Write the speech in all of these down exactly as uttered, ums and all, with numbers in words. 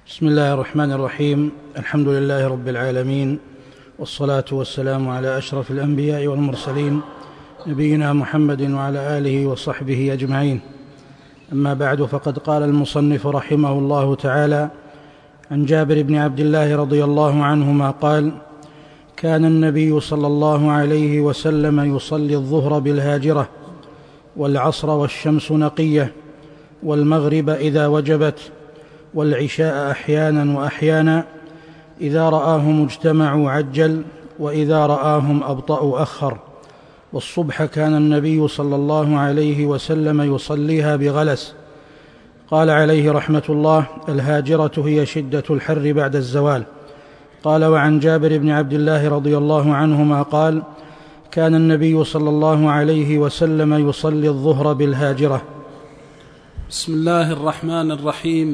بسم الله الرحمن الرحيم. الحمد لله رب العالمين، والصلاة والسلام على أشرف الأنبياء والمرسلين نبينا محمد وعلى آله وصحبه أجمعين. أما بعد، فقد قال المصنف رحمه الله تعالى عن جابر بن عبد الله رضي الله عنهما قال: كان النبي صلى الله عليه وسلم يصلي الظهر بالهاجرة، والعصر والشمس نقية، والمغرب إذا وجبت، والعشاء أحيانا وأحيانا، إذا رآهم اجتمعوا عجل، وإذا رآهم أبطأوا أخر. والصبح كان النبي صلى الله عليه وسلم يصليها بغلس. قال عليه رحمة الله: الهاجرة هي شدة الحر بعد الزوال. قال: وعن جابر بن عبد الله رضي الله عنهما قال: كان النبي صلى الله عليه وسلم يصلي الظهر بالهاجرة. بسم الله الرحمن الرحيم.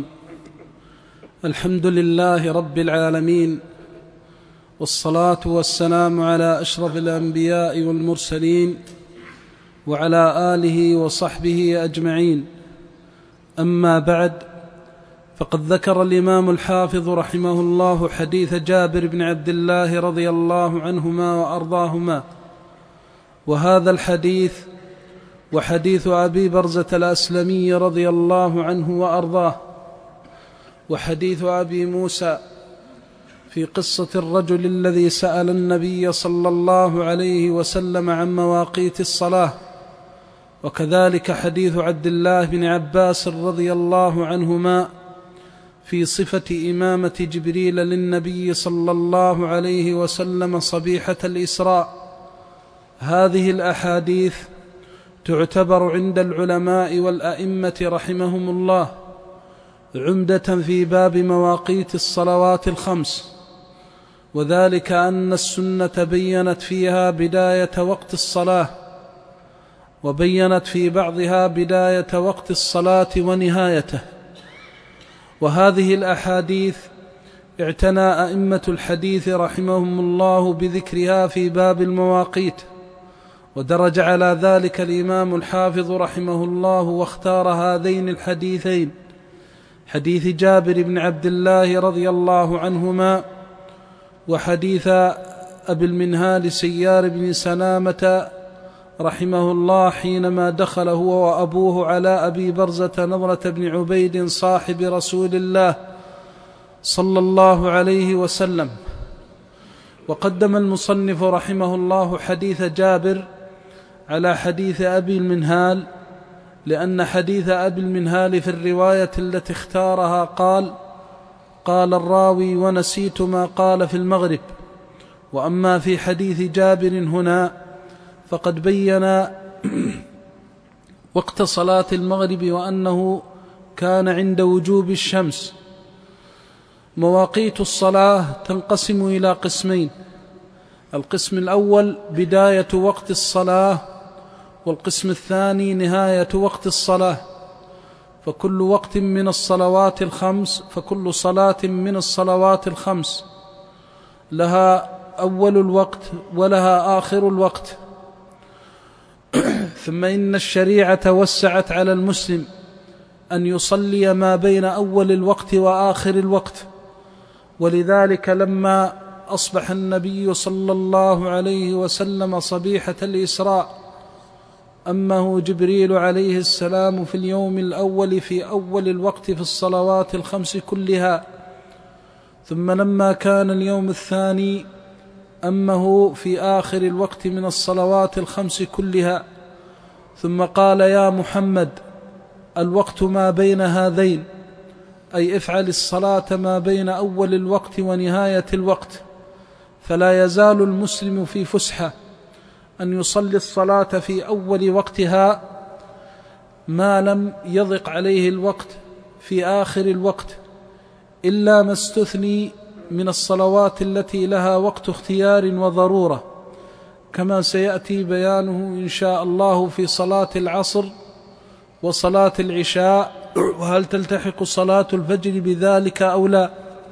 الحمد لله رب العالمين، والصلاة والسلام على أشرف الأنبياء والمرسلين وعلى آله وصحبه أجمعين. أما بعد، فقد ذكر الإمام الحافظ رحمه الله حديث جابر بن عبد الله رضي الله عنهما وأرضاهما، وهذا الحديث وحديث أبي برزة الأسلمي رضي الله عنه وأرضاه، وحديث أبي موسى في قصة الرجل الذي سأل النبي صلى الله عليه وسلم عن مواقيت الصلاة، وكذلك حديث عبد الله بن عباس رضي الله عنهما في صفة إمامة جبريل للنبي صلى الله عليه وسلم صبيحة الإسراء. هذه الأحاديث تعتبر عند العلماء والأئمة رحمهم الله عمدة في باب مواقيت الصلوات الخمس، وذلك أن السنة بيّنت فيها بداية وقت الصلاة، وبيّنت في بعضها بداية وقت الصلاة ونهايته. وهذه الأحاديث اعتنى أئمة الحديث رحمهم الله بذكرها في باب المواقيت، ودرج على ذلك الإمام الحافظ رحمه الله، واختار هذين الحديثين: حديث جابر بن عبد الله رضي الله عنهما، وحديث أبي المنهال سيار بن سلامة رحمه الله حينما دخل هو وأبوه على أبي برزة نضرة بن عبيد صاحب رسول الله صلى الله عليه وسلم. وقدم المصنف رحمه الله حديث جابر على حديث أبي المنهال، لأن حديث أبي المنهال في الرواية التي اختارها قال: قال الراوي ونسيت ما قال في المغرب. وأما في حديث جابر هنا فقد بين وقت صلاة المغرب، وأنه كان عند وجوب الشمس. مواقيت الصلاة تنقسم إلى قسمين: القسم الأول بداية وقت الصلاة، والقسم الثاني نهاية وقت الصلاة. فكل وقت من الصلوات الخمس فكل صلاة من الصلوات الخمس لها أول الوقت ولها آخر الوقت. ثم إن الشريعة وسعت على المسلم أن يصلي ما بين أول الوقت وآخر الوقت، ولذلك لما أصبح النبي صلى الله عليه وسلم صبيحة الإسراء أمه جبريل عليه السلام في اليوم الأول في أول الوقت في الصلوات الخمس كلها، ثم لما كان اليوم الثاني أمه في آخر الوقت من الصلوات الخمس كلها، ثم قال: يا محمد، الوقت ما بين هذين، أي افعل الصلاة ما بين أول الوقت ونهاية الوقت. فلا يزال المسلم في فسحة أن يصلي الصلاة في أول وقتها ما لم يضق عليه الوقت في آخر الوقت، إلا ما استثني من الصلوات التي لها وقت اختيار وضرورة، كما سيأتي بيانه إن شاء الله في صلاة العصر وصلاة العشاء، وهل تلتحق صلاة الفجر بذلك أو لا.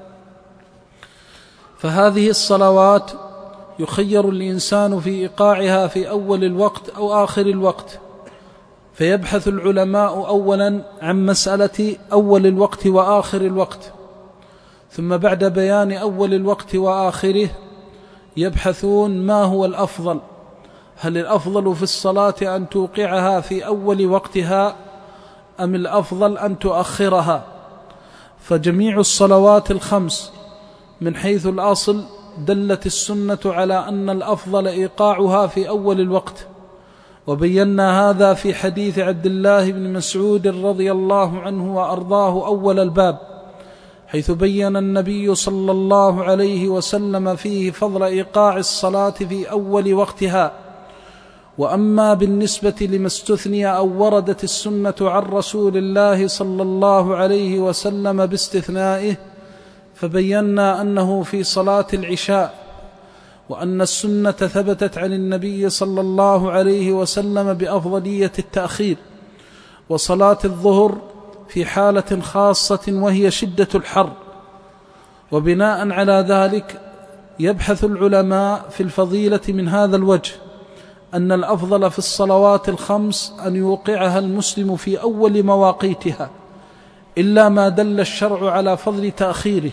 فهذه الصلوات يخير الإنسان في إيقاعها في أول الوقت أو آخر الوقت. فيبحث العلماء أولا عن مسألة أول الوقت وآخر الوقت، ثم بعد بيان أول الوقت وآخره يبحثون ما هو الأفضل، هل الأفضل في الصلاة أن توقعها في أول وقتها أم الأفضل أن تؤخرها؟ فجميع الصلوات الخمس من حيث الأصل دلت السنة على أن الأفضل إيقاعها في أول الوقت، وبينا هذا في حديث عبد الله بن مسعود رضي الله عنه وأرضاه أول الباب، حيث بين النبي صلى الله عليه وسلم فيه فضل إيقاع الصلاة في أول وقتها. وأما بالنسبة لما استثني أو وردت السنة عن رسول الله صلى الله عليه وسلم باستثنائه، فبينا أنه في صلاة العشاء، وأن السنة ثبتت عن النبي صلى الله عليه وسلم بأفضلية التأخير، وصلاة الظهر في حالة خاصة وهي شدة الحر. وبناء على ذلك يبحث العلماء في الفضيلة من هذا الوجه، أن الأفضل في الصلوات الخمس أن يوقعها المسلم في أول مواقيتها، إلا ما دل الشرع على فضل تأخيره.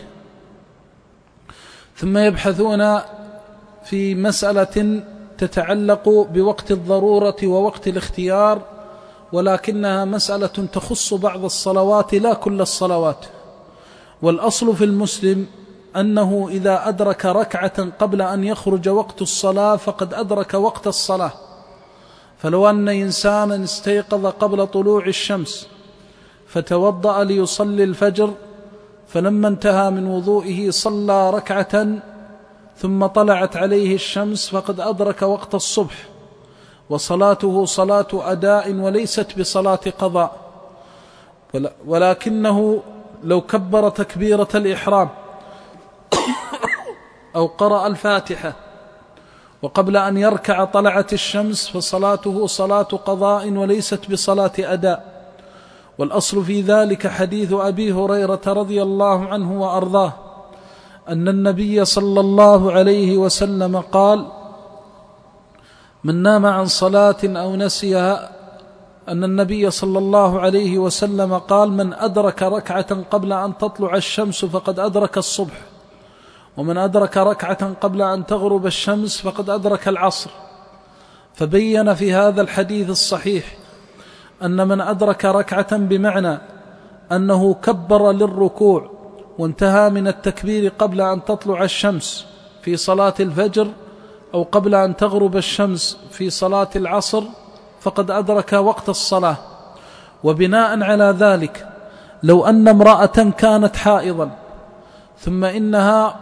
ثم يبحثون في مسألة تتعلق بوقت الضرورة ووقت الاختيار، ولكنها مسألة تخص بعض الصلوات لا كل الصلوات. والأصل في المسلم أنه إذا أدرك ركعة قبل أن يخرج وقت الصلاة فقد أدرك وقت الصلاة. فلو أن إنسانا استيقظ قبل طلوع الشمس فتوضأ ليصلي الفجر، فلما انتهى من وضوئه صلى ركعة ثم طلعت عليه الشمس، فقد أدرك وقت الصبح، وصلاته صلاة أداء وليست بصلاة قضاء. ولكنه لو كبر تكبيرة الإحرام أو قرأ الفاتحة وقبل أن يركع طلعت الشمس، فصلاته صلاة قضاء وليست بصلاة أداء. والأصل في ذلك حديث أبي هريرة رضي الله عنه وأرضاه أن النبي صلى الله عليه وسلم قال: من نام عن صلاة أو نسيها، أن النبي صلى الله عليه وسلم قال: من أدرك ركعة قبل أن تطلع الشمس فقد أدرك الصبح، ومن أدرك ركعة قبل أن تغرب الشمس فقد أدرك العصر. فبين في هذا الحديث الصحيح أن من أدرك ركعة بمعنى أنه كبر للركوع وانتهى من التكبير قبل أن تطلع الشمس في صلاة الفجر أو قبل أن تغرب الشمس في صلاة العصر، فقد أدرك وقت الصلاة. وبناء على ذلك لو أن امرأة كانت حائضا ثم إنها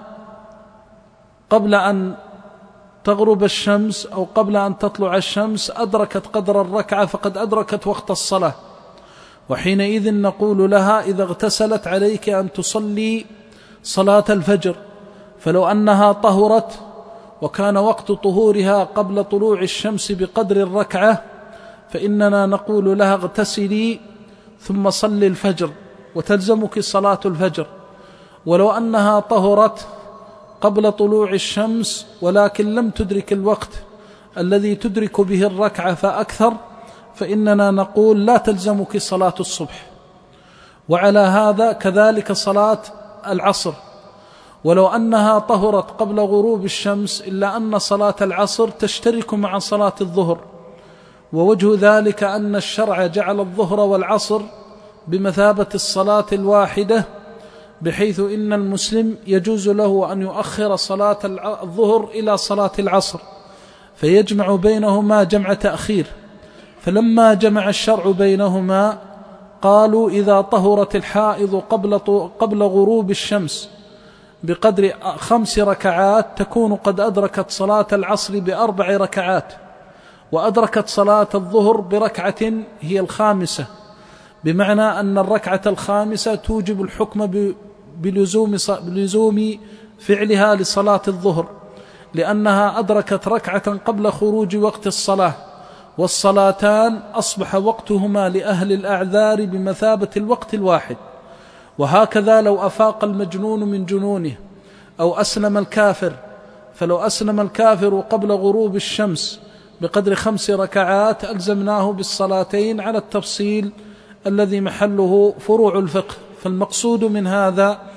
قبل أن تغرب الشمس أو قبل أن تطلع الشمس أدركت قدر الركعة، فقد أدركت وقت الصلاة. وحينئذ نقول لها: إذا اغتسلت عليك أن تصلي صلاة الفجر. فلو أنها طهرت وكان وقت طهورها قبل طلوع الشمس بقدر الركعة، فإننا نقول لها: اغتسلي ثم صلي الفجر وتلزمك صلاة الفجر. ولو أنها طهرت قبل طلوع الشمس ولكن لم تدرك الوقت الذي تدرك به الركعة فأكثر، فإننا نقول: لا تلزمك صلاة الصبح. وعلى هذا كذلك صلاة العصر، ولو أنها طهرت قبل غروب الشمس إلا أن صلاة العصر تشترك مع صلاة الظهر. ووجه ذلك أن الشرع جعل الظهر والعصر بمثابة الصلاة الواحدة، بحيث إن المسلم يجوز له أن يؤخر صلاة الظهر إلى صلاة العصر فيجمع بينهما جمع تأخير. فلما جمع الشرع بينهما قالوا: إذا طهرت الحائض قبل قبل غروب الشمس بقدر خمس ركعات تكون قد أدركت صلاة العصر بأربع ركعات، وأدركت صلاة الظهر بركعة هي الخامسة، بمعنى أن الركعة الخامسة توجب الحكم بلزوم بلزوم فعلها لصلاة الظهر، لأنها أدركت ركعة قبل خروج وقت الصلاة. والصلاتان أصبح وقتهما لأهل الأعذار بمثابة الوقت الواحد. وهكذا لو أفاق المجنون من جنونه أو أسلم الكافر، فلو أسلم الكافر قبل غروب الشمس بقدر خمس ركعات ألزمناه بالصلاتين على التفصيل الذي محله فروع الفقه. فالمقصود من هذا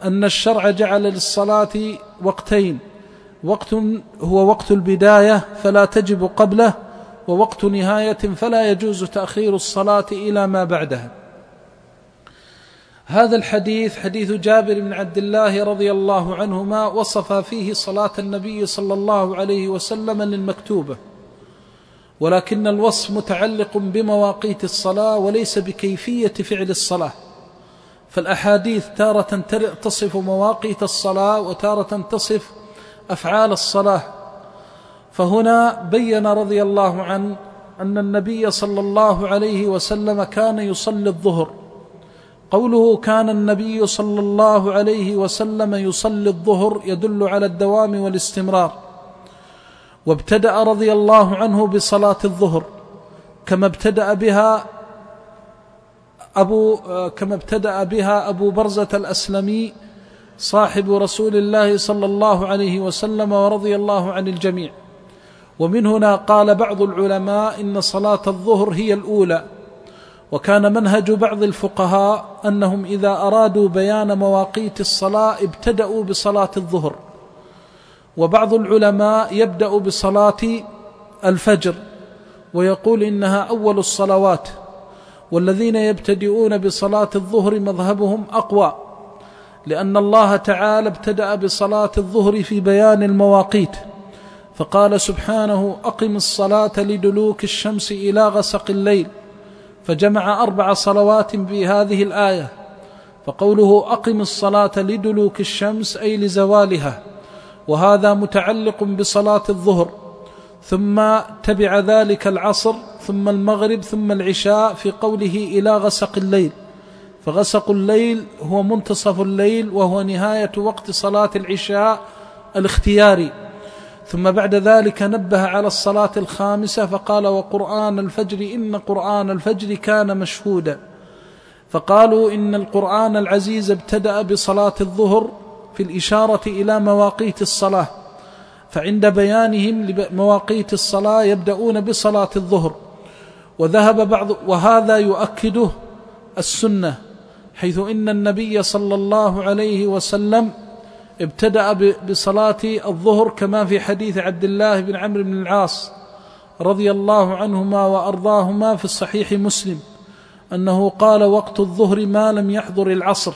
أن الشرع جعل للصلاة وقتين، وقت هو وقت البداية فلا تجب قبله، ووقت نهاية فلا يجوز تأخير الصلاة إلى ما بعدها. هذا الحديث حديث جابر بن عبد الله رضي الله عنهما وصف فيه صلاة النبي صلى الله عليه وسلم للمكتوبة، ولكن الوصف متعلق بمواقيت الصلاة وليس بكيفية فعل الصلاة، فالأحاديث تارة تصف مواقيت الصلاة وتارة تصف أفعال الصلاة. فهنا بين رضي الله عنه أن النبي صلى الله عليه وسلم كان يصلي الظهر. قوله كان النبي صلى الله عليه وسلم يصلي الظهر يدل على الدوام والاستمرار، وابتدأ رضي الله عنه بصلاة الظهر كما ابتدأ بها أبو كما ابتدأ بها أبو برزة الأسلمي صاحب رسول الله صلى الله عليه وسلم ورضي الله عن الجميع. ومن هنا قال بعض العلماء إن صلاة الظهر هي الأولى، وكان منهج بعض الفقهاء أنهم إذا أرادوا بيان مواقيت الصلاة ابتدأوا بصلاة الظهر، وبعض العلماء يبدأ بصلاة الفجر ويقول إنها أول الصلوات، والذين يبتدئون بصلاة الظهر مذهبهم أقوى، لأن الله تعالى ابتدأ بصلاة الظهر في بيان المواقيت، فقال سبحانه أقم الصلاة لدلوك الشمس إلى غسق الليل، فجمع أربع صلوات في هذه الآية. فقوله أقم الصلاة لدلوك الشمس أي لزوالها، وهذا متعلق بصلاة الظهر، ثم تبع ذلك العصر ثم المغرب ثم العشاء في قوله إلى غسق الليل، فغسق الليل هو منتصف الليل وهو نهاية وقت صلاة العشاء الاختياري. ثم بعد ذلك نبه على الصلاة الخامسة فقال وقرآن الفجر إن قرآن الفجر كان مشهودا. فقالوا إن القرآن العزيز ابتدأ بصلاة الظهر في الإشارة إلى مواقيت الصلاة، فعند بيانهم لمواقيت الصلاة يبدأون بصلاة الظهر. وذهب بعض وهذا يؤكده السنة، حيث إن النبي صلى الله عليه وسلم ابتدأ بصلاة الظهر كما في حديث عبد الله بن عمرو بن العاص رضي الله عنهما وأرضاهما في الصحيح مسلم أنه قال وقت الظهر ما لم يحضر العصر،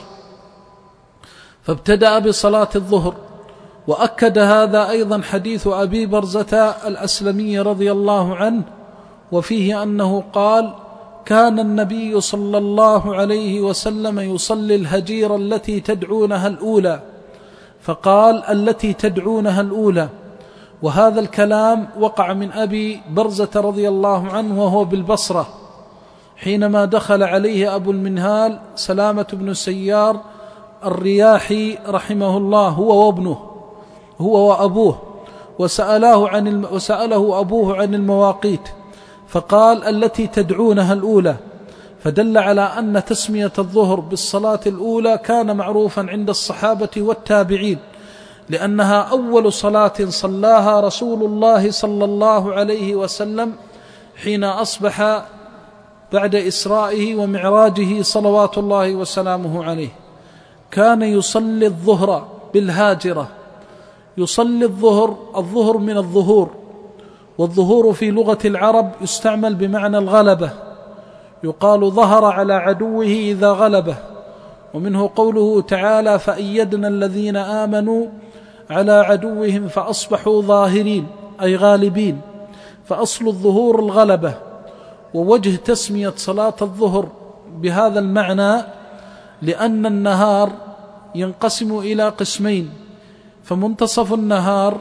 فابتدأ بصلاة الظهر. وأكد هذا أيضا حديث أبي برزة الأسلمي رضي الله عنه، وفيه أنه قال كان النبي صلى الله عليه وسلم يصلي الهجير التي تدعونها الأولى، فقال التي تدعونها الأولى. وهذا الكلام وقع من أبي برزة رضي الله عنه وهو بالبصرة حينما دخل عليه أبو المنهال سلامة بن سيار الرياحي رحمه الله هو وابنه هو وأبوه، وسأله, عن الم... وسأله أبوه عن المواقيت، فقال التي تدعونها الأولى، فدل على أن تسمية الظهر بالصلاة الأولى كان معروفا عند الصحابة والتابعين، لأنها أول صلاة صلاها رسول الله صلى الله عليه وسلم حين أصبح بعد إسرائه ومعراجه صلوات الله وسلامه عليه. كان يصلي الظهر بالهاجرة، يصلي الظهر الظهر من الظهور، والظهور في لغة العرب يستعمل بمعنى الغلبة، يقال ظهر على عدوه إذا غلبه، ومنه قوله تعالى فأيدنا الذين آمنوا على عدوهم فأصبحوا ظاهرين أي غالبين، فأصل الظهور الغلبة. ووجه تسمية صلاة الظهر بهذا المعنى لأن النهار ينقسم إلى قسمين، فمنتصف النهار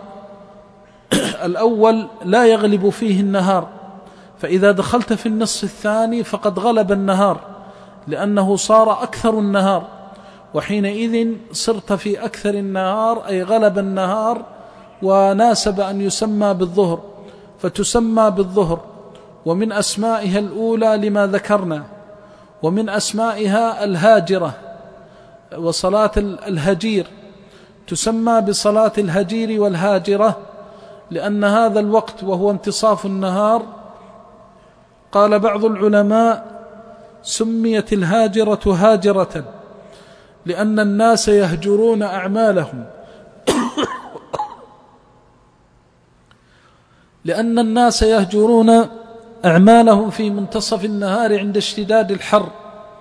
الأول لا يغلب فيه النهار، فإذا دخلت في النصف الثاني فقد غلب النهار لأنه صار أكثر النهار، وحينئذ صرت في أكثر النهار أي غلب النهار، وناسب أن يسمى بالظهر فتسمى بالظهر. ومن أسمائها الأولى لما ذكرنا، ومن أسمائها الهاجرة وصلاة الهجير، تسمى بصلاة الهجير والهاجرة لأن هذا الوقت وهو انتصاف النهار. قال بعض العلماء سميت الهاجرة هاجرة لأن الناس يهجرون أعمالهم لأن الناس يهجرون أعمالهم في منتصف النهار عند اشتداد الحر.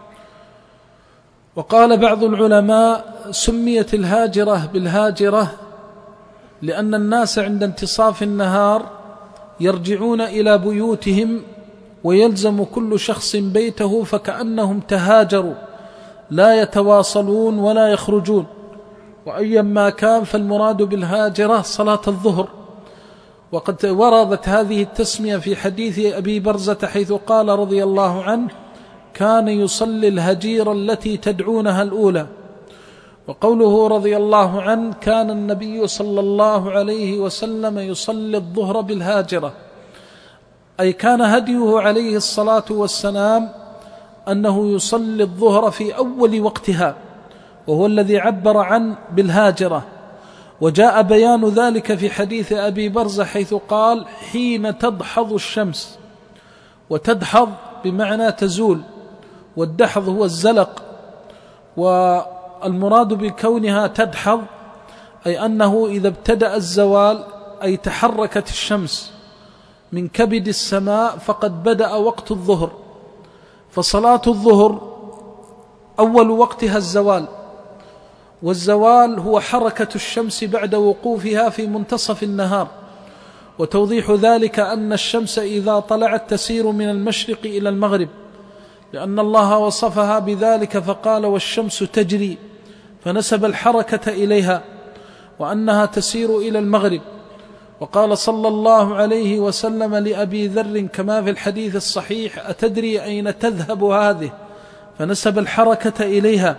وقال بعض العلماء سميت الهاجرة بالهاجرة لأن الناس عند انتصاف النهار يرجعون إلى بيوتهم ويلزم كل شخص بيته، فكأنهم تهاجروا لا يتواصلون ولا يخرجون. وأيما كان فالمراد بالهاجرة صلاة الظهر. وقد وردت هذه التسمية في حديث أبي برزة حيث قال رضي الله عنه: كان يصلي الهجير التي تدعونها الأولى. وقوله رضي الله عنه: كان النبي صلى الله عليه وسلم يصلي الظهر بالهاجرة، أي كان هديه عليه الصلاة والسلام أنه يصلي الظهر في أول وقتها، وهو الذي عبر عن بالهاجرة. وجاء بيان ذلك في حديث أبي برزة حيث قال: حين تدحض الشمس. وتدحض بمعنى تزول، والدحض هو الزلق. والمراد بكونها تدحض أي أنه إذا ابتدأ الزوال أي تحركت الشمس من كبد السماء فقد بدأ وقت الظهر. فصلاة الظهر أول وقتها الزوال، والزوال هو حركة الشمس بعد وقوفها في منتصف النهار. وتوضيح ذلك أن الشمس إذا طلعت تسير من المشرق إلى المغرب، لأن الله وصفها بذلك فقال: والشمس تجري، فنسب الحركة إليها، وأنها تسير إلى المغرب. وقال صلى الله عليه وسلم لأبي ذر كما في الحديث الصحيح: أتدري أين تذهب هذه؟ فنسب الحركة إليها،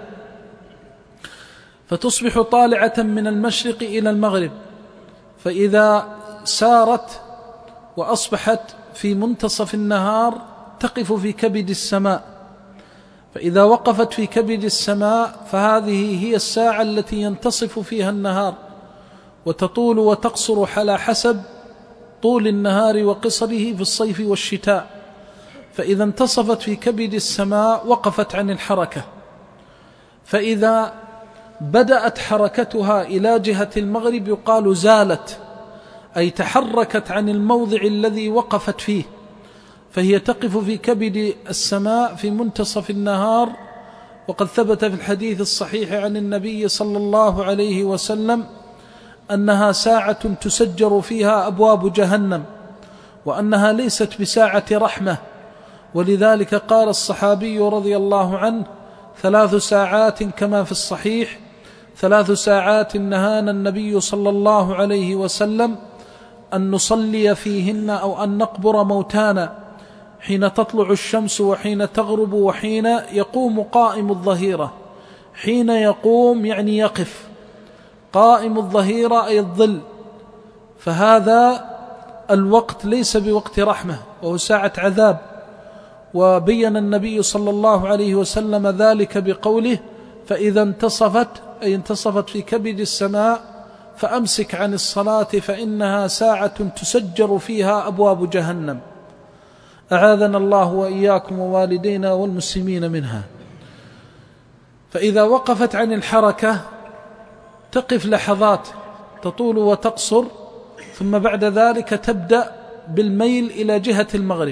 فتصبح طالعة من المشرق إلى المغرب. فإذا سارت وأصبحت في منتصف النهار تقف في كبد السماء، فإذا وقفت في كبد السماء فهذه هي الساعة التي ينتصف فيها النهار، وتطول وتقصر على حسب طول النهار وقصره في الصيف والشتاء. فإذا انتصفت في كبد السماء وقفت عن الحركة. فإذا بدأت حركتها إلى جهة المغرب يقال زالت، أي تحركت عن الموضع الذي وقفت فيه، فهي تقف في كبد السماء في منتصف النهار. وقد ثبت في الحديث الصحيح عن النبي صلى الله عليه وسلم أنها ساعة تسجر فيها أبواب جهنم، وأنها ليست بساعة رحمة. ولذلك قال الصحابي رضي الله عنه: ثلاث ساعات كما في الصحيح، ثلاث ساعات نهانا النبي صلى الله عليه وسلم أن نصلي فيهن أو أن نقبر موتانا، حين تطلع الشمس وحين تغرب وحين يقوم قائم الظهيرة. حين يقوم يعني يقف، قائم الظهيرة أي الظل. فهذا الوقت ليس بوقت رحمة، وهو ساعة عذاب. وبين النبي صلى الله عليه وسلم ذلك بقوله: فإذا انتصفت أي انتصفت في كبد السماء فأمسك عن الصلاة فإنها ساعة تسجر فيها أبواب جهنم. أعاذنا الله وإياكم ووالدينا والمسلمين منها. فإذا وقفت عن الحركة تقف لحظات تطول وتقصر، ثم بعد ذلك تبدأ بالميل إلى جهة المغرب.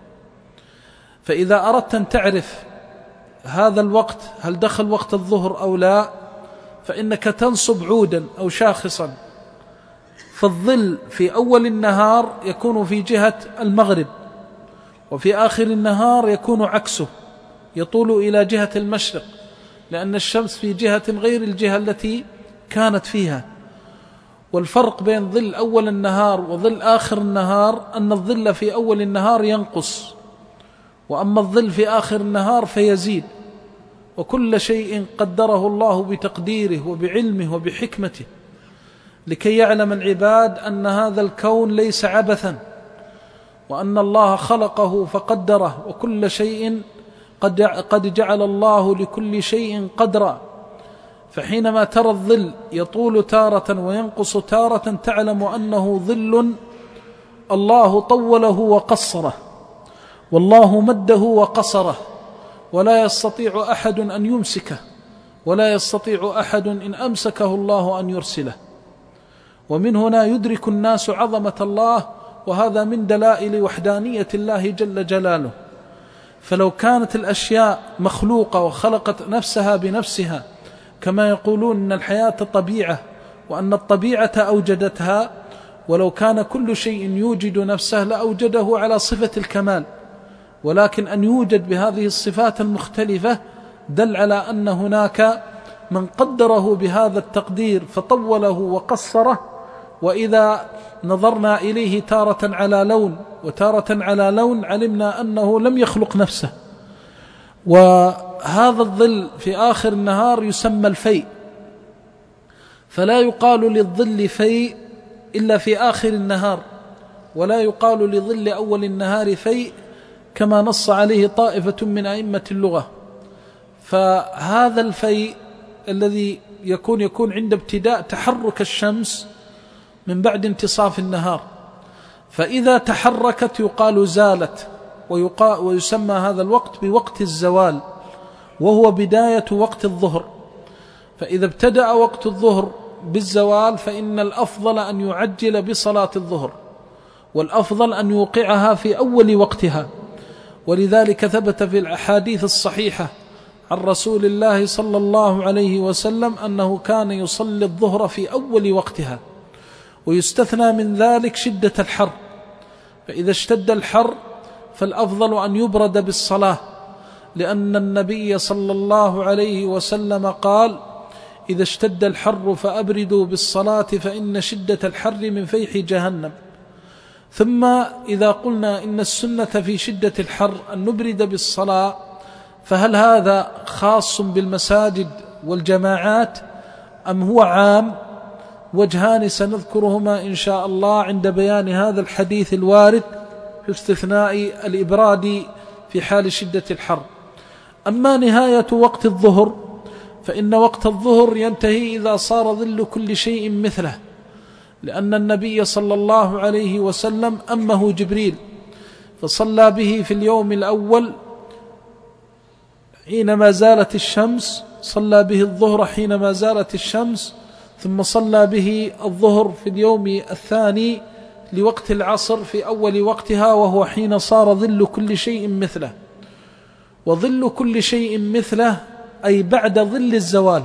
فإذا أردت أن تعرف هذا الوقت هل دخل وقت الظهر أو لا، فإنك تنصب عودا أو شاخصا، فالظل في أول النهار يكون في جهة المغرب، وفي آخر النهار يكون عكسه، يطول إلى جهة المشرق، لأن الشمس في جهة غير الجهة التي كانت فيها. والفرق بين ظل أول النهار وظل آخر النهار أن الظل في أول النهار ينقص، وأما الظل في آخر النهار فيزيد. وكل شيء قدره الله بتقديره وبعلمه وبحكمته، لكي يعلم العباد أن هذا الكون ليس عبثا، وأن الله خلقه فقدره، وكل شيء قد قد جعل الله لكل شيء قدرا. فحينما ترى الظل يطول تارة وينقص تارة تعلم أنه ظل الله طوله وقصره، والله مده وقصره، ولا يستطيع أحد أن يمسكه ولا يستطيع أحد إن أمسكه الله أن يرسله. ومن هنا يدرك الناس عظمة الله، وهذا من دلائل وحدانية الله جل جلاله. فلو كانت الأشياء مخلوقة وخلقت نفسها بنفسها كما يقولون أن الحياة طبيعة وأن الطبيعة أوجدتها، ولو كان كل شيء يوجد نفسه لأوجده على صفة الكمال، ولكن أن يوجد بهذه الصفات المختلفة دل على أن هناك من قدره بهذا التقدير فطوله وقصره. وإذا نظرنا إليه تارة على لون وتارة على لون علمنا أنه لم يخلق نفسه. وهذا الظل في آخر النهار يسمى الفيء، فلا يقال للظل فيء إلا في آخر النهار، ولا يقال لظل أول النهار فيء كما نص عليه طائفة من أئمة اللغة. فهذا الفيء الذي يكون يكون عند ابتداء تحرك الشمس من بعد انتصاف النهار، فإذا تحركت يقال زالت، ويسمى هذا الوقت بوقت الزوال، وهو بداية وقت الظهر. فإذا ابتدأ وقت الظهر بالزوال فإن الأفضل أن يعجل بصلاة الظهر، والأفضل أن يوقعها في أول وقتها. ولذلك ثبت في الأحاديث الصحيحة عن رسول الله صلى الله عليه وسلم أنه كان يصلي الظهر في أول وقتها، ويستثنى من ذلك شدة الحر، فإذا اشتد الحر فالأفضل أن يبرد بالصلاة، لأن النبي صلى الله عليه وسلم قال: إذا اشتد الحر فأبردوا بالصلاة فإن شدة الحر من فيح جهنم. ثم إذا قلنا إن السنة في شدة الحر أن نبرد بالصلاة، فهل هذا خاص بالمساجد والجماعات أم هو عام؟ وجهان سنذكرهما إن شاء الله عند بيان هذا الحديث الوارد في استثناء الإبراد في حال شدة الحر. أما نهاية وقت الظهر فإن وقت الظهر ينتهي إذا صار ظل كل شيء مثله، لأن النبي صلى الله عليه وسلم أمه جبريل فصلى به في اليوم الأول حينما زالت الشمس، صلى به الظهر حينما زالت الشمس، ثم صلى به الظهر في اليوم الثاني لوقت العصر في أول وقتها، وهو حين صار ظل كل شيء مثله. وظل كل شيء مثله أي بعد ظل الزوال.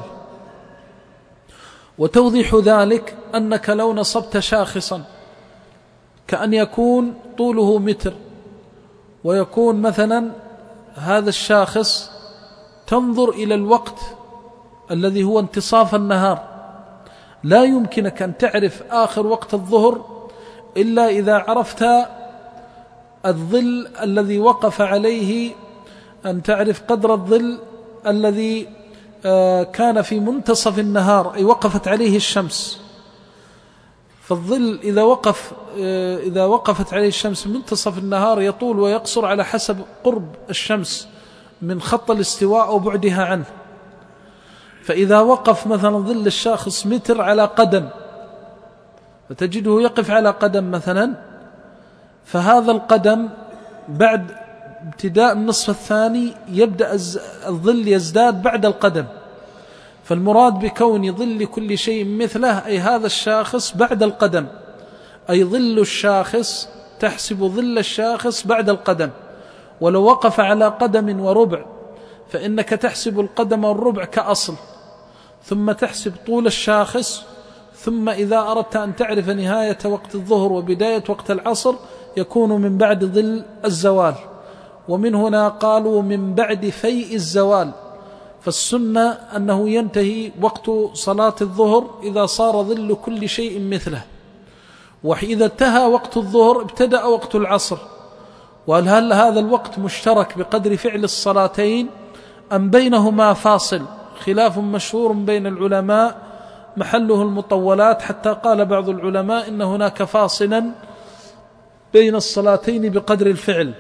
وتوضيح ذلك أنك لو نصبت شاخصا كأن يكون طوله متر، ويكون مثلا هذا الشاخص تنظر إلى الوقت الذي هو انتصاف النهار، لا يمكنك أن تعرف آخر وقت الظهر إلا إذا عرفت الظل الذي وقف عليه، أن تعرف قدر الظل الذي كان في منتصف النهار أي وقفت عليه الشمس. فالظل إذا وقف إذا وقفت عليه الشمس منتصف النهار يطول ويقصر على حسب قرب الشمس من خط الاستواء أو بعدها عنه. فإذا وقف مثلا ظل الشاخص متر على قدم، فتجده يقف على قدم مثلا، فهذا القدم بعد ابتداء النصف الثاني يبدأ الظل يزداد بعد القدم. فالمراد بكون ظل كل شيء مثله أي هذا الشاخص بعد القدم، أي ظل الشاخص تحسب ظل الشاخص بعد القدم. ولو وقف على قدم وربع فإنك تحسب القدم والربع كأصل، ثم تحسب طول الشاخص، ثم إذا أردت أن تعرف نهاية وقت الظهر وبداية وقت العصر يكون من بعد ظل الزوال. ومن هنا قالوا من بعد فيء الزوال، فالسنة أنه ينتهي وقت صلاة الظهر إذا صار ظل كل شيء مثله. وإذا انتهى وقت الظهر ابتدأ وقت العصر. وهل هذا الوقت مشترك بقدر فعل الصلاتين أم بينهما فاصل؟ خلاف مشهور بين العلماء محله المطولات، حتى قال بعض العلماء إن هناك فاصلا بين الصلاتين بقدر الفعل.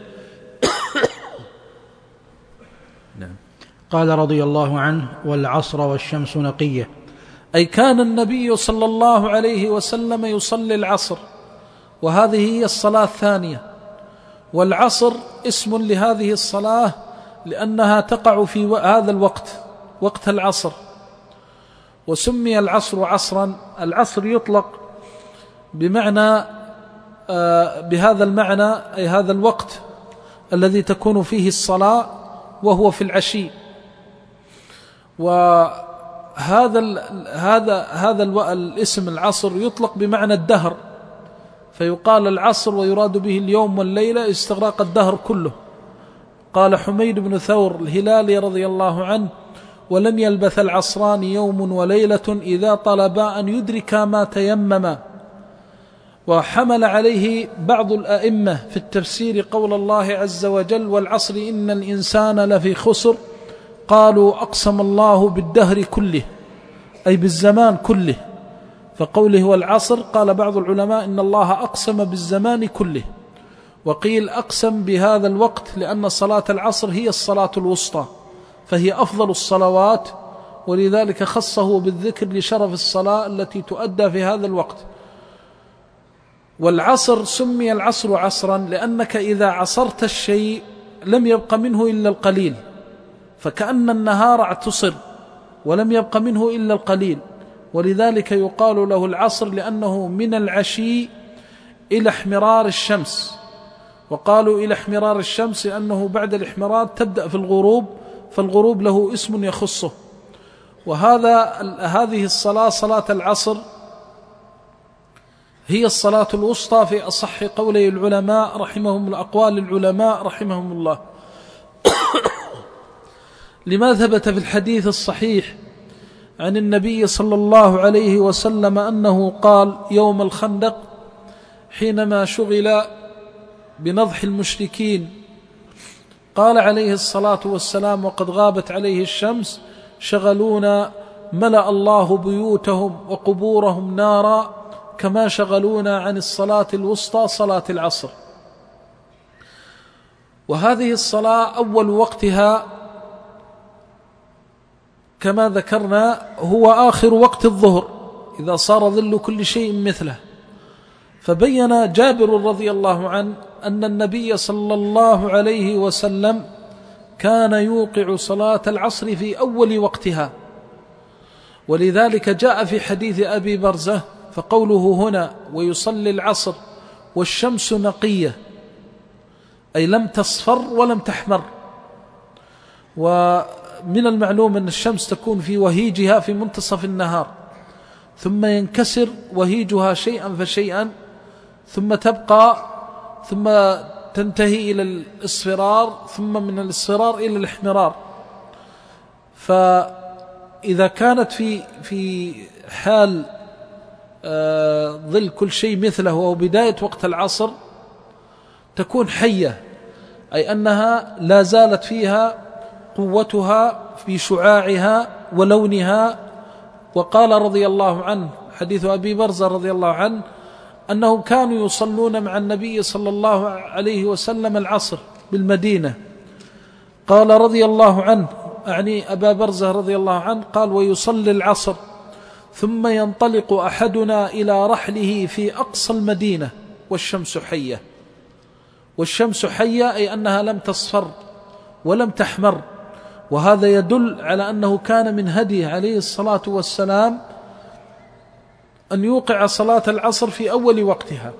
نعم. قال رضي الله عنه: والعصر والشمس نقية، أي كان النبي صلى الله عليه وسلم يصلي العصر، وهذه هي الصلاة الثانية. والعصر اسم لهذه الصلاة لأنها تقع في هذا الوقت، وقت العصر، وسمي العصر عصرا. العصر يطلق بمعنى بهذا المعنى أي هذا الوقت الذي تكون فيه الصلاة وهو في العشي. وهذا هذا هذا الاسم العصر يطلق بمعنى الدهر، فيقال العصر ويراد به اليوم والليلة استغراق الدهر كله. قال حميد بن ثور الهلالي رضي الله عنه: ولن يلبث العصران يوم وليلة إذا طلبا أن يدركا ما تيمما. وحمل عليه بعض الأئمة في التفسير قول الله عز وجل: والعصر إن الإنسان لفي خسر. قالوا أقسم الله بالدهر كله أي بالزمان كله، فقوله والعصر قال بعض العلماء إن الله أقسم بالزمان كله، وقيل أقسم بهذا الوقت لأن صلاة العصر هي الصلاة الوسطى، فهي أفضل الصلوات، ولذلك خصه بالذكر لشرف الصلاة التي تؤدى في هذا الوقت. والعصر سمي العصر عصرا لأنك إذا عصرت الشيء لم يبق منه إلا القليل، فكأن النهار اعتصر ولم يبق منه إلا القليل، ولذلك يقال له العصر لأنه من العشي إلى احمرار الشمس. وقالوا إلى احمرار الشمس لأنه بعد الاحمرار تبدأ في الغروب، فالغروب له اسم يخصه. وهذا هذه الصلاة صلاة العصر هي الصلاة الوسطى في أصح قولي العلماء رحمهم الأقوال العلماء رحمهم الله. لما ثبت في الحديث الصحيح عن النبي صلى الله عليه وسلم أنه قال يوم الخندق حينما شغل بنضح المشركين، قال عليه الصلاة والسلام وقد غابت عليه الشمس: شغلونا ملأ الله بيوتهم وقبورهم نارا كما شغلونا عن الصلاة الوسطى صلاة العصر. وهذه الصلاة أول وقتها كما ذكرنا هو آخر وقت الظهر إذا صار ظل كل شيء مثله. فبين جابر رضي الله عنه أن النبي صلى الله عليه وسلم كان يوقع صلاة العصر في أول وقتها، ولذلك جاء في حديث أبي برزة فقوله هنا ويصلي العصر والشمس نقية أي لم تصفر ولم تحمر. ومن المعلوم أن الشمس تكون في وهيجها في منتصف النهار، ثم ينكسر وهيجها شيئا فشيئا، ثم تبقى، ثم تنتهي إلى الإصفرار، ثم من الإصفرار إلى الإحمرار. فإذا كانت في في حال آه ظل كل شيء مثله وهو بداية وقت العصر تكون حية، أي أنها لا زالت فيها قوتها في شعاعها ولونها. وقال رضي الله عنه حديث أبي برزة رضي الله عنه أنهم كانوا يصلون مع النبي صلى الله عليه وسلم العصر بالمدينة. قال رضي الله عنه أعني أبا برزة رضي الله عنه قال ويصلي العصر ثم ينطلق أحدنا إلى رحله في أقصى المدينة والشمس حية. والشمس حية أي أنها لم تصفر ولم تحمر، وهذا يدل على أنه كان من هديه عليه الصلاة والسلام أن يوقع صلاة العصر في أول وقتها.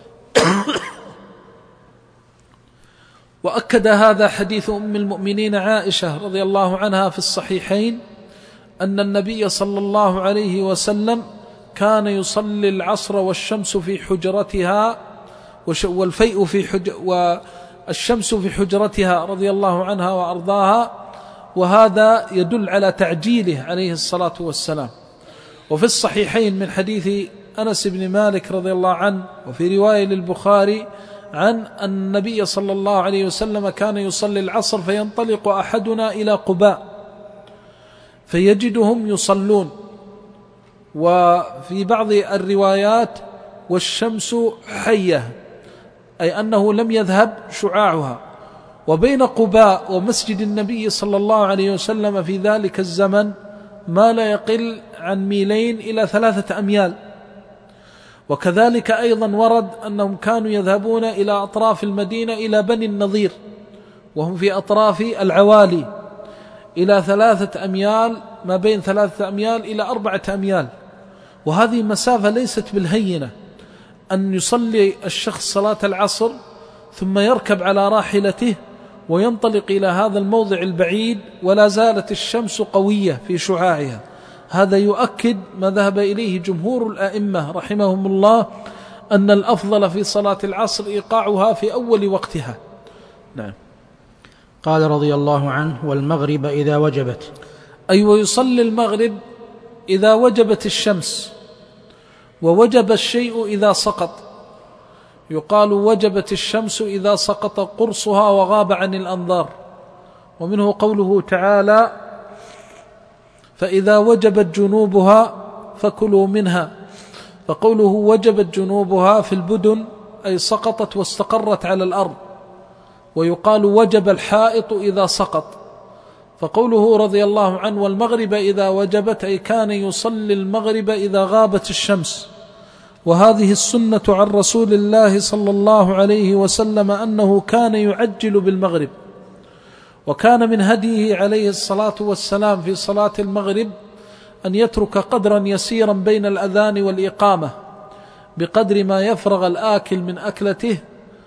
وأكد هذا حديث أم المؤمنين عائشة رضي الله عنها في الصحيحين أن النبي صلى الله عليه وسلم كان يصلي العصر والشمس في حجرتها والفيء في حج والشمس في حجرتها رضي الله عنها وأرضاها، وهذا يدل على تعجيله عليه الصلاة والسلام. وفي الصحيحين من حديث أنس بن مالك رضي الله عنه وفي رواية للبخاري عن أن النبي صلى الله عليه وسلم كان يصلي العصر فينطلق أحدنا إلى قباء فيجدهم يصلون. وفي بعض الروايات والشمس حية أي أنه لم يذهب شعاعها. وبين قباء ومسجد النبي صلى الله عليه وسلم في ذلك الزمن ما لا يقل عن ميلين إلى ثلاثة أميال. وكذلك أيضا ورد أنهم كانوا يذهبون إلى أطراف المدينة إلى بني النضير وهم في أطراف العوالي إلى ثلاثة أميال ما بين ثلاثة أميال إلى أربعة أميال، وهذه مسافة ليست بالهينة، أن يصلي الشخص صلاة العصر ثم يركب على راحلته وينطلق إلى هذا الموضع البعيد ولا زالت الشمس قوية في شعاعها. هذا يؤكد ما ذهب إليه جمهور الأئمة رحمهم الله، أن الأفضل في صلاة العصر إيقاعها في أول وقتها. نعم. قال رضي الله عنه: والمغرب إذا وجبت. أي أيوة، ويصلي المغرب إذا وجبت الشمس، ووجب الشيء إذا سقط. يقال وجبت الشمس إذا سقط قرصها وغاب عن الأنظار، ومنه قوله تعالى: فإذا وجبت جنوبها فكلوا منها. فقوله وجبت جنوبها في البدن أي سقطت واستقرت على الأرض. ويقال وجب الحائط إذا سقط. فقوله رضي الله عنه: والمغرب إذا وجبت، أي كان يصلي المغرب إذا غابت الشمس. وهذه السنة عن رسول الله صلى الله عليه وسلم أنه كان يعجل بالمغرب، وكان من هديه عليه الصلاة والسلام في صلاة المغرب أن يترك قدرا يسيرا بين الأذان والإقامة بقدر ما يفرغ الآكل من أكلته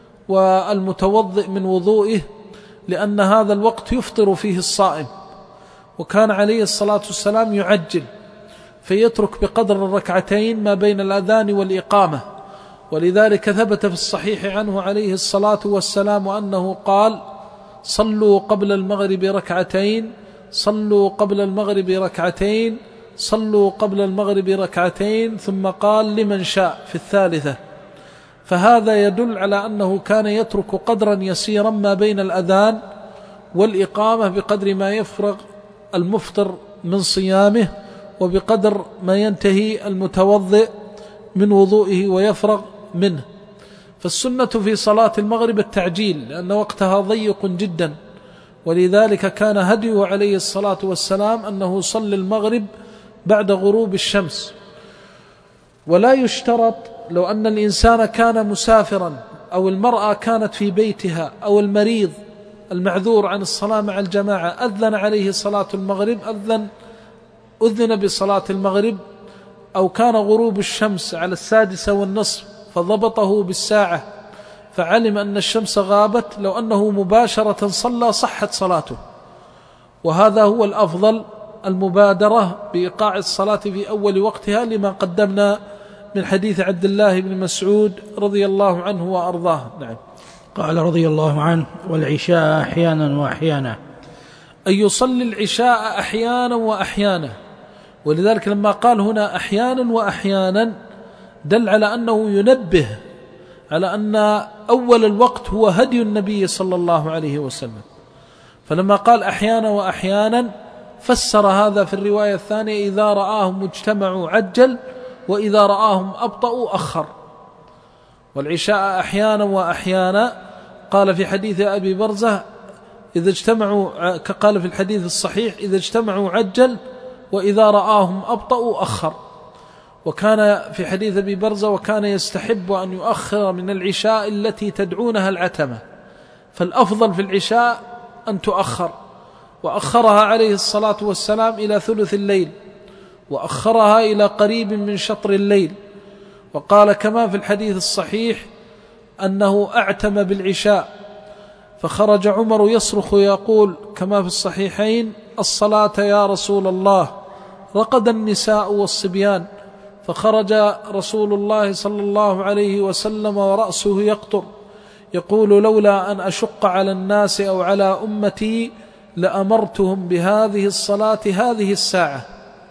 والمتوضئ من وضوئه، لأن هذا الوقت يفطر فيه الصائم. وكان عليه الصلاة والسلام يعجل فيترك بقدر الركعتين ما بين الأذان والإقامة. ولذلك ثبت في الصحيح عنه عليه الصلاة والسلام أنه قال: صلوا قبل المغرب ركعتين، صلوا قبل المغرب ركعتين، صلوا قبل المغرب ركعتين، ثم قال: لمن شاء في الثالثة. فهذا يدل على أنه كان يترك قدرا يسيرا ما بين الأذان والإقامة بقدر ما يفرغ المفطر من صيامه، وبقدر ما ينتهي المتوضئ من وضوئه ويفرغ منه. فالسنة في صلاة المغرب التعجيل، لأن وقتها ضيق جدا، ولذلك كان هديه عليه الصلاة والسلام أنه صلى المغرب بعد غروب الشمس. ولا يشترط لو أن الإنسان كان مسافرا أو المرأة كانت في بيتها أو المريض المعذور عن الصلاة مع الجماعة أذن عليه صلاة المغرب، أذن أذن بصلاة المغرب، أو كان غروب الشمس على السادسة والنصف فضبطه بالساعة فعلم أن الشمس غابت، لو أنه مباشرة صلى صحت صلاته. وهذا هو الأفضل، المبادرة بإيقاع الصلاة في أول وقتها، لما قدمنا من حديث عبد الله بن مسعود رضي الله عنه وأرضاه. نعم. قال رضي الله عنه: والعشاء أحيانا وأحيانا. أن يصلي العشاء أحيانا وأحيانا. ولذلك لما قال هنا أحيانا وأحيانا دل على أنه ينبه على أن أول الوقت هو هدي النبي صلى الله عليه وسلم. فلما قال أحيانا وأحيانا فسر هذا في الرواية الثانية: إذا رآهم اجتمعوا عجل، وإذا رآهم أبطأوا أخر. والعشاء أحيانا وأحيانا قال في حديث أبي برزة: إذا اجتمعوا، قال في الحديث الصحيح: إذا اجتمعوا عجل، وإذا رآهم أبطأوا أخر. وكان في حديث أبي برزة: وكان يستحب أن يؤخر من العشاء التي تدعونها العتمة، فالأفضل في العشاء أن تؤخر. وأخرها عليه الصلاة والسلام إلى ثلث الليل، وأخرها إلى قريب من شطر الليل. وقال كما في الحديث الصحيح أنه أعتم بالعشاء، فخرج عمر يصرخ يقول كما في الصحيحين: الصلاة يا رسول الله. رقد النساء والصبيان، فخرج رسول الله صلى الله عليه وسلم ورأسه يقطر يقول: لولا أن أشق على الناس أو على أمتي لأمرتهم بهذه الصلاة هذه الساعة.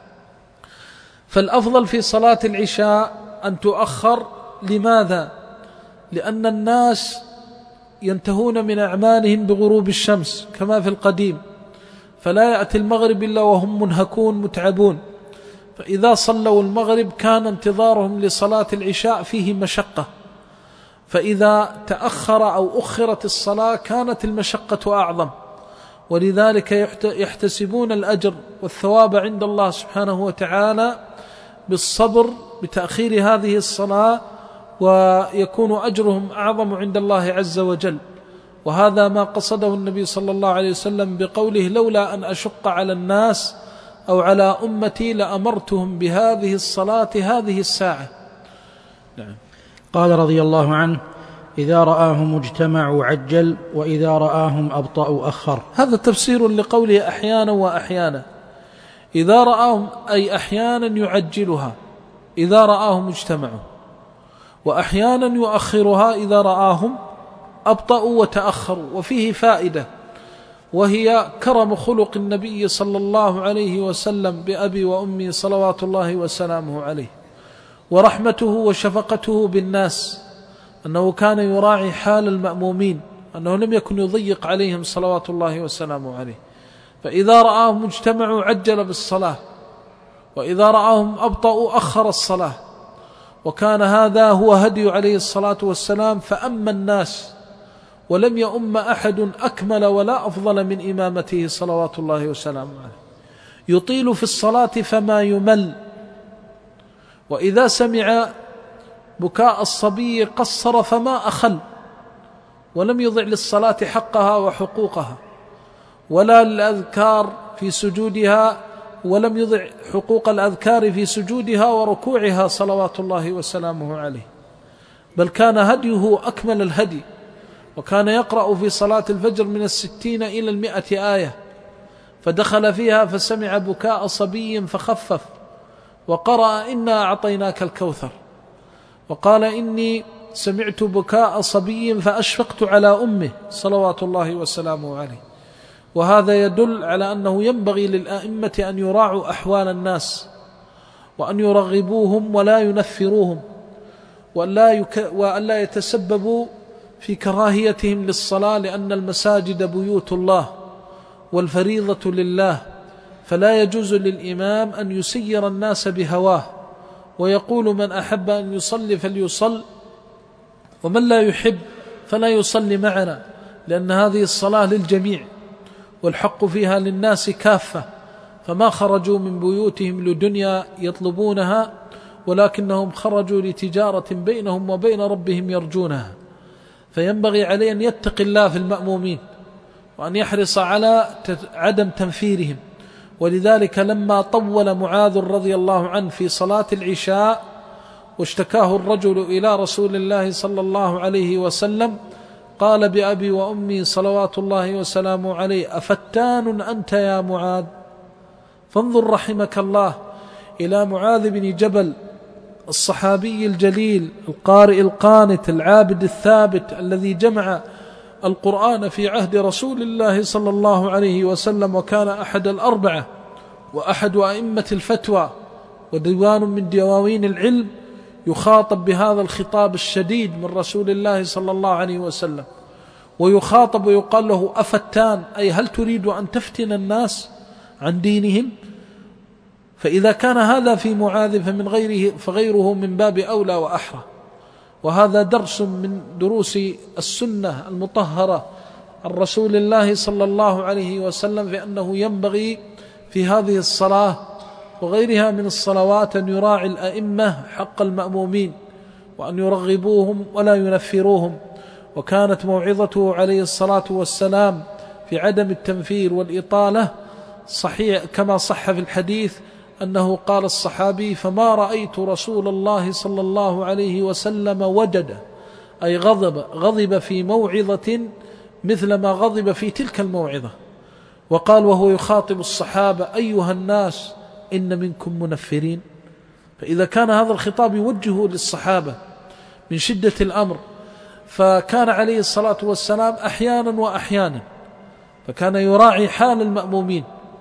فالأفضل في صلاة العشاء أن تؤخر. لماذا؟ لأن الناس ينتهون من أعمالهم بغروب الشمس كما في القديم، فلا يأتي المغرب إلا وهم منهكون متعبون. فإذا صلوا المغرب كان انتظارهم لصلاة العشاء فيه مشقة، فإذا تأخر أو أخرت الصلاة كانت المشقة أعظم. ولذلك يحتسبون الأجر والثواب عند الله سبحانه وتعالى بالصبر بتأخير هذه الصلاة، ويكون أجرهم أعظم عند الله عز وجل. وهذا ما قصده النبي صلى الله عليه وسلم بقوله: لولا أن أشق على الناس أو على أمتي لأمرتهم بهذه الصلاة هذه الساعة. نعم. قال رضي الله عنه: إذا رآهم اجتمعوا عجل، وإذا رآهم أبطأوا أخر. هذا تفسير لقوله أحيانا وأحيانا. إذا رآهم أي أحيانا يعجلها إذا رآهم اجتمعوا، وأحيانا يؤخرها إذا رآهم أبطأوا وتأخروا. وفيه فائدة، وهي كرم خلق النبي صلى الله عليه وسلم بأبي وأمي صلوات الله وسلامه عليه، ورحمته وشفقته بالناس، أنه كان يراعي حال المأمومين، أنه لم يكن يضيق عليهم صلوات الله وسلامه عليه. فإذا رآهم اجتمعوا عجل بالصلاة، وإذا رآهم أبطأوا أخر الصلاة. وكان هذا هو هدي عليه الصلاة والسلام، فأما الناس ولم يؤم أحد أكمل ولا أفضل من إمامته صلوات الله وسلامه عليه. يطيل في الصلاة فما يمل، وإذا سمع بكاء الصبي قصر فما أخل، ولم يضع للصلاة حقها وحقوقها، ولا للأذكار في سجودها، ولم يضع حقوق الأذكار في سجودها وركوعها صلوات الله وسلامه عليه. بل كان هديه أكمل الهدي، وكان يقرأ في صلاة الفجر من الستين إلى المئة آية، فدخل فيها فسمع بكاء صبي فخفف، وقرأ إنا أعطيناك الكوثر، وقال إني سمعت بكاء صبي فأشفقت على أمه صلوات الله وسلامه عليه. وهذا يدل على أنه ينبغي للأئمة أن يراعوا أحوال الناس، وأن يرغبوهم ولا ينفروهم، وألا, يك... وألا يتسببوا في كراهيتهم للصلاة، لأن المساجد بيوت الله والفريضة لله، فلا يجوز للإمام أن يسير الناس بهواه ويقول من أحب أن يصلي فليصل، ومن لا يحب فلا يصلي معنا، لأن هذه الصلاة للجميع والحق فيها للناس كافة، فما خرجوا من بيوتهم لدنيا يطلبونها، ولكنهم خرجوا لتجارة بينهم وبين ربهم يرجونها. فينبغي عليه أن يتقي الله في المأمومين، وأن يحرص على عدم تنفيرهم. ولذلك لما طول معاذ رضي الله عنه في صلاة العشاء واشتكاه الرجل إلى رسول الله صلى الله عليه وسلم، قال بأبي وأمي صلوات الله وسلامه عليه: أفتان أنت يا معاذ؟ فانظر رحمك الله إلى معاذ بن جبل الصحابي الجليل القارئ القانت العابد الثابت، الذي جمع القرآن في عهد رسول الله صلى الله عليه وسلم، وكان أحد الأربعة وأحد أئمة الفتوى، وديوان من دواوين العلم، يخاطب بهذا الخطاب الشديد من رسول الله صلى الله عليه وسلم، ويخاطب ويقال له: أفتان، أي هل تريد أن تفتن الناس عن دينهم؟ فإذا كان هذا في معاذ فمن غيره فغيره من باب أولى وأحرى. وهذا درس من دروس السنة المطهرة عن رسول الله صلى الله عليه وسلم، في أنه ينبغي في هذه الصلاة وغيرها من الصلوات أن يراعي الأئمة حق المأمومين، وأن يرغبوهم ولا ينفروهم. وكانت موعظته عليه الصلاة والسلام في عدم التنفير والإطالة صحيح، كما صح في الحديث أنه قال الصحابي: فما رأيت رسول الله صلى الله عليه وسلم وجد، أي غضب غضب في موعظة مثل ما غضب في تلك الموعظة. وقال وهو يخاطب الصحابة: أيها الناس إن منكم منفرين. فإذا كان هذا الخطاب يوجهه للصحابة من شدة الأمر، فكان عليه الصلاة والسلام أحيانا وأحيانا، فكان يراعي حال المأمومين.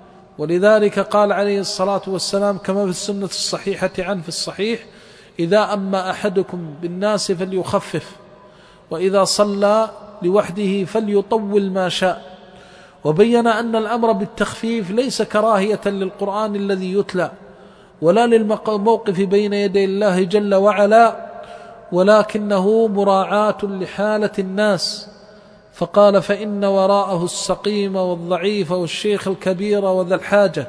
ولذلك قال عليه الصلاة والسلام كما في السنة الصحيحة عنه في الصحيح: إذا أما أحدكم بالناس فليخفف، وإذا صلى لوحده فليطول ما شاء. وبين أن الأمر بالتخفيف ليس كراهية للقرآن الذي يتلى ولا للموقف بين يدي الله جل وعلا، ولكنه مراعاة لحالة الناس. فقال: فإن وراءه السقيم والضعيف والشيخ الكبير وذا الحاجة.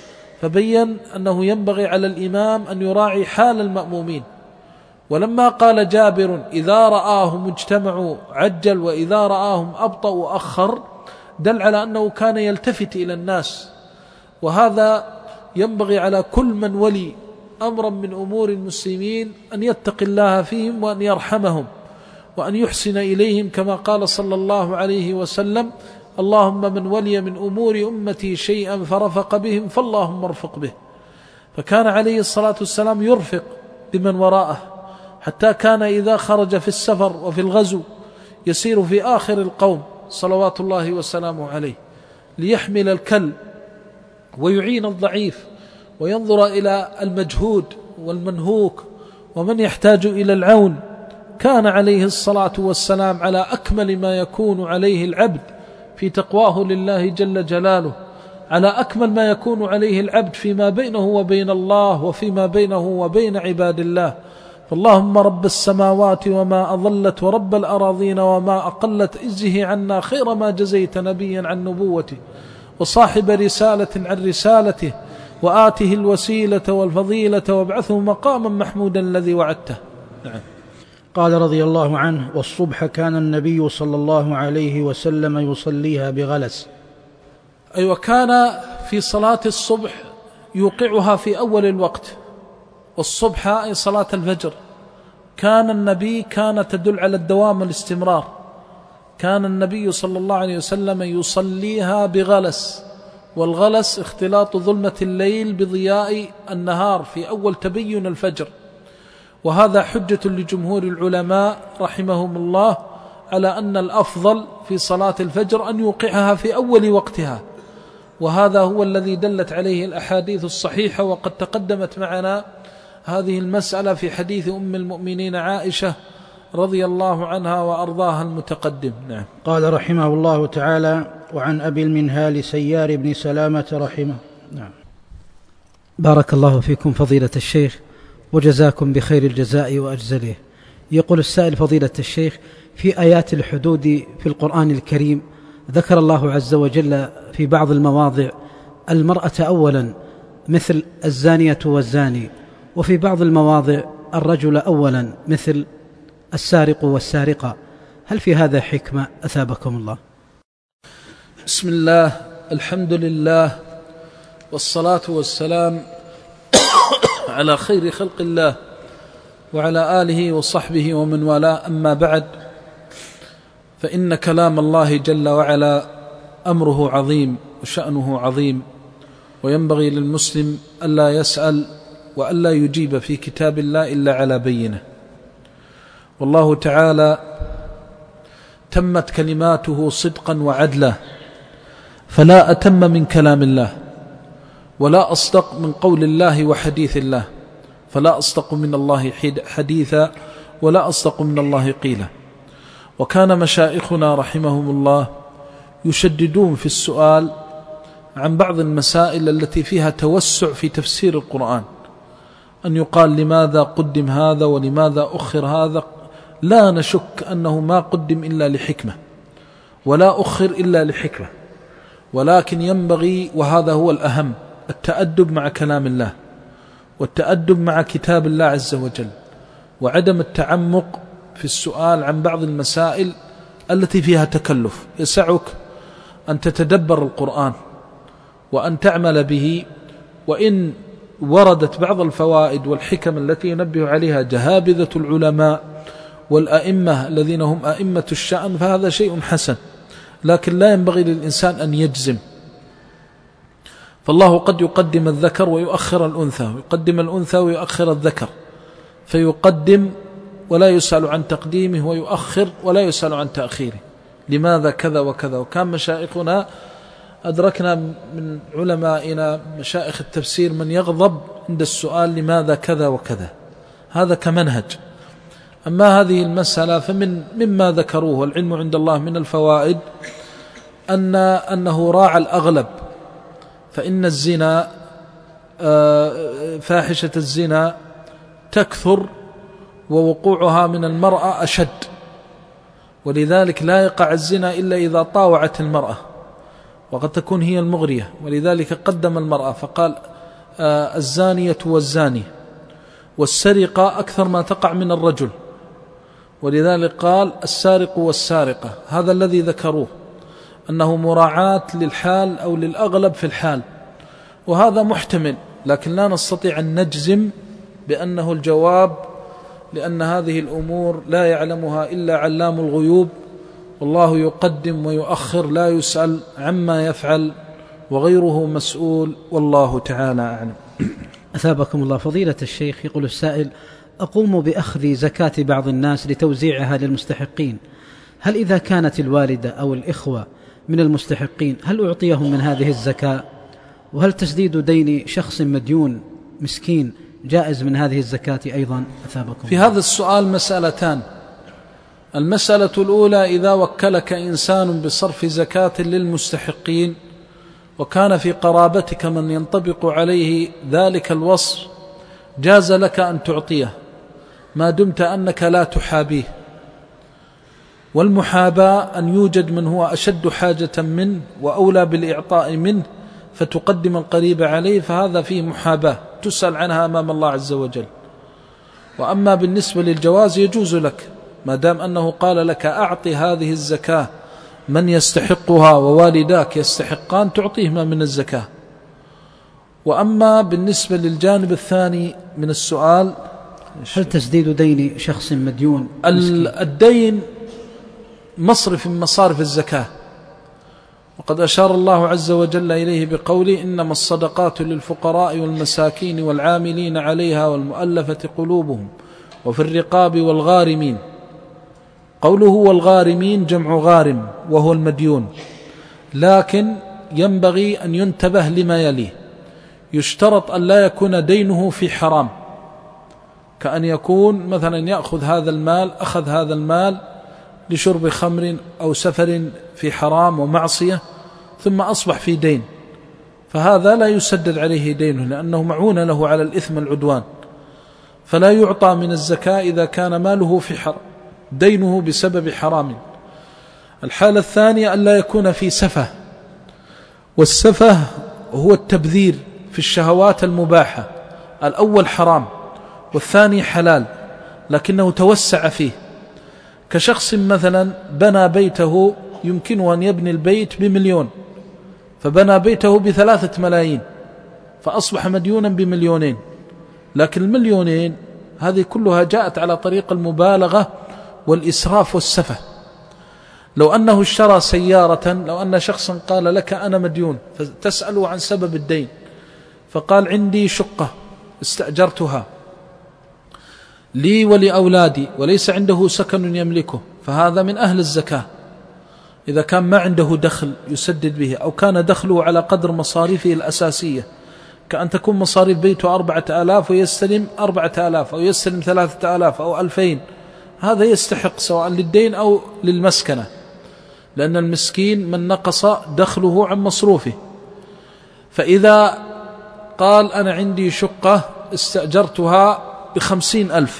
فبين أنه ينبغي على الإمام أن يراعي حال المأمومين. ولما قال جابر: إذا رآهم اجتمعوا عجل، وإذا رآهم أبطأوا أخر، دل على أنه كان يلتفت إلى الناس. وهذا ينبغي على كل من ولي أمرا من أمور المسلمين أن يتقي الله فيهم وأن يرحمهم وأن يحسن إليهم، كما قال صلى الله عليه وسلم: اللهم من ولي من أمور أمتي شيئا فرفق بهم فاللهم ارفق به. فكان عليه الصلاة والسلام يرفق بمن وراءه، حتى كان إذا خرج في السفر وفي الغزو يسير في آخر القوم صلوات الله وسلامه عليه ليحمل الكل ويعين الضعيف وينظر إلى المجهود والمنهوك ومن يحتاج إلى العون. كان عليه الصلاة والسلام على أكمل ما يكون عليه العبد في تقواه لله جل جلاله، على أكمل ما يكون عليه العبد فيما بينه وبين الله وفيما بينه وبين عباد الله. فاللهم رب السماوات وما أضلت ورب الأراضين وما أقلت اجزه عنا خير ما جزيت نبيا عن نبوته وصاحب رسالة عن رسالته، وآته الوسيلة والفضيلة وابعثه مقاما محمودا الذي وعدته. نعم. قال رضي الله عنه: والصبح كان النبي صلى الله عليه وسلم يصليها بغلس. أي أيوة، كان في صلاة الصبح يوقعها في أول الوقت. والصبح أي صلاة الفجر كان النبي كان تدل على الدوام والاستمرار. كان النبي صلى الله عليه وسلم يصليها بغلس، والغلس اختلاط ظلمة الليل بضياء النهار في أول تبين الفجر. وهذا حجة لجمهور العلماء رحمهم الله على أن الأفضل في صلاة الفجر أن يوقعها في أول وقتها، وهذا هو الذي دلت عليه الأحاديث الصحيحة. وقد تقدمت معنا هذه المسألة في حديث أم المؤمنين عائشة رضي الله عنها وأرضاها المتقدم. نعم. قال رحمه الله تعالى: وعن أبي المنهال سيار بن سلامة رحمه. نعم. بارك الله فيكم فضيلة الشيخ وجزاكم بخير الجزاء وأجزله. يقول السائل: فضيلة الشيخ، في آيات الحدود في القرآن الكريم ذكر الله عز وجل في بعض المواضع المرأة أولا مثل الزانية والزاني، وفي بعض المواضع الرجل أولا مثل السارق والسارقة. هل في هذا حكمة أثابكم الله؟ بسم الله، الحمد لله، والصلاة والسلام على خير خلق الله وعلى آله وصحبه ومن والاه. أما بعد، فإن كلام الله جل وعلا أمره عظيم وشأنه عظيم، وينبغي للمسلم ألا يسأل وألا يجيب في كتاب الله إلا على بينه. والله تعالى تمت كلماته صدقا وعدلا، فلا أتم من كلام الله، ولا أصدق من قول الله وحديث الله، فلا أصدق من الله حديثا ولا أصدق من الله قيلا. وكان مشائخنا رحمهم الله يشددون في السؤال عن بعض المسائل التي فيها توسع في تفسير القرآن، أن يقال لماذا قدم هذا ولماذا أخر هذا. لا نشك أنه ما قدم إلا لحكمة، ولا أخر إلا لحكمة، ولكن ينبغي، وهذا هو الأهم، التأدب مع كلام الله والتأدب مع كتاب الله عز وجل، وعدم التعمق في السؤال عن بعض المسائل التي فيها تكلف. يسعك أن تتدبر القرآن وأن تعمل به، وإن وردت بعض الفوائد والحكم التي ينبه عليها جهابذة العلماء والأئمة الذين هم أئمة الشأن فهذا شيء حسن، لكن لا ينبغي للإنسان أن يجزم. فالله قد يقدم الذكر ويؤخر الأنثى، ويقدم الأنثى ويؤخر الذكر، فيقدم ولا يسأل عن تقديمه، ويؤخر ولا يسأل عن تأخيره. لماذا كذا وكذا؟ وكان مشائخنا أدركنا من علمائنا مشائخ التفسير من يغضب عند السؤال لماذا كذا وكذا، هذا كمنهج. أما هذه المسألة فمن مما ذكروه والعلم عند الله من الفوائد أن أنه راعى الأغلب، فإن الزنا فاحشة الزنا تكثر ووقوعها من المرأة أشد، ولذلك لا يقع الزنا إلا إذا طاوعت المرأة، وقد تكون هي المغرية، ولذلك قدم المرأة فقال الزانية والزاني، والسرقة أكثر ما تقع من الرجل، ولذلك قال السارق والسارقة. هذا الذي ذكروه، أنه مراعاة للحال أو للأغلب في الحال، وهذا محتمل لكن لا نستطيع أن نجزم بأنه الجواب، لأن هذه الأمور لا يعلمها إلا علام الغيوب، والله يقدم ويؤخر، لا يسأل عما يفعل وغيره مسؤول، والله تعالى أعلم. أثابكم الله. فضيلة الشيخ، يقول السائل: أقوم بأخذ زكاة بعض الناس لتوزيعها للمستحقين، هل إذا كانت الوالدة أو الإخوة من المستحقين هل أعطيهم من هذه الزكاة؟ وهل تسديد دين شخص مديون مسكين جائز من هذه الزكاة أيضا؟ أثابكم. في هذا السؤال مسألتان. المسألة الأولى: إذا وكلك إنسان بصرف زكاة للمستحقين وكان في قرابتك من ينطبق عليه ذلك الوصف، جاز لك أن تعطيه ما دمت أنك لا تحابيه. والمحاباة أن يوجد من هو أشد حاجة منه وأولى بالإعطاء منه فتقدم القريب عليه، فهذا فيه محاباة تسأل عنها أمام الله عز وجل. وأما بالنسبة للجواز يجوز لك ما دام أنه قال لك أعطي هذه الزكاة من يستحقها ووالداك يستحقان، تعطيهما من الزكاة. وأما بالنسبة للجانب الثاني من السؤال: هل تسديد دين شخص مديون؟ الدين مصرف من مصارف الزكاة، وقد أشار الله عز وجل إليه بقوله: إنما الصدقات للفقراء والمساكين والعاملين عليها والمؤلفة قلوبهم وفي الرقاب والغارمين. قوله والغارمين جمع غارم وهو المديون، لكن ينبغي أن ينتبه لما يليه. يشترط أن لا يكون دينه في حرام، كأن يكون مثلا يأخذ هذا المال أخذ هذا المال لشرب خمر أو سفر في حرام ومعصية ثم أصبح في دين، فهذا لا يسدد عليه دينه لأنه معون له على الإثم العدوان، فلا يعطى من الزكاة إذا كان ماله في حرام دينه بسبب حرام. الحالة الثانية أن لا يكون في سفه، والسفه هو التبذير في الشهوات المباحة، الأول حرام والثاني حلال لكنه توسع فيه، كشخص مثلا بنى بيته يمكنه أن يبني البيت بمليون فبنى بيته بثلاثة ملايين فأصبح مديونا بمليونين، لكن المليونين هذه كلها جاءت على طريق المبالغة والإسراف والسفه. لو أنه اشترى سيارة، لو أن شخصا قال لك أنا مديون فتسأله عن سبب الدين فقال عندي شقة استأجرتها لي ولأولادي وليس عنده سكن يملكه، فهذا من أهل الزكاة إذا كان ما عنده دخل يسدد به، أو كان دخله على قدر مصاريفه الأساسية، كأن تكون مصاريف بيته أربعة آلاف ويستلم أربعة آلاف أو يستلم ثلاثة آلاف أو ألفين، هذا يستحق سواء للدين أو للمسكنة، لأن المسكين من نقص دخله عن مصروفه. فإذا قال أنا عندي شقة استأجرتها بخمسين ألف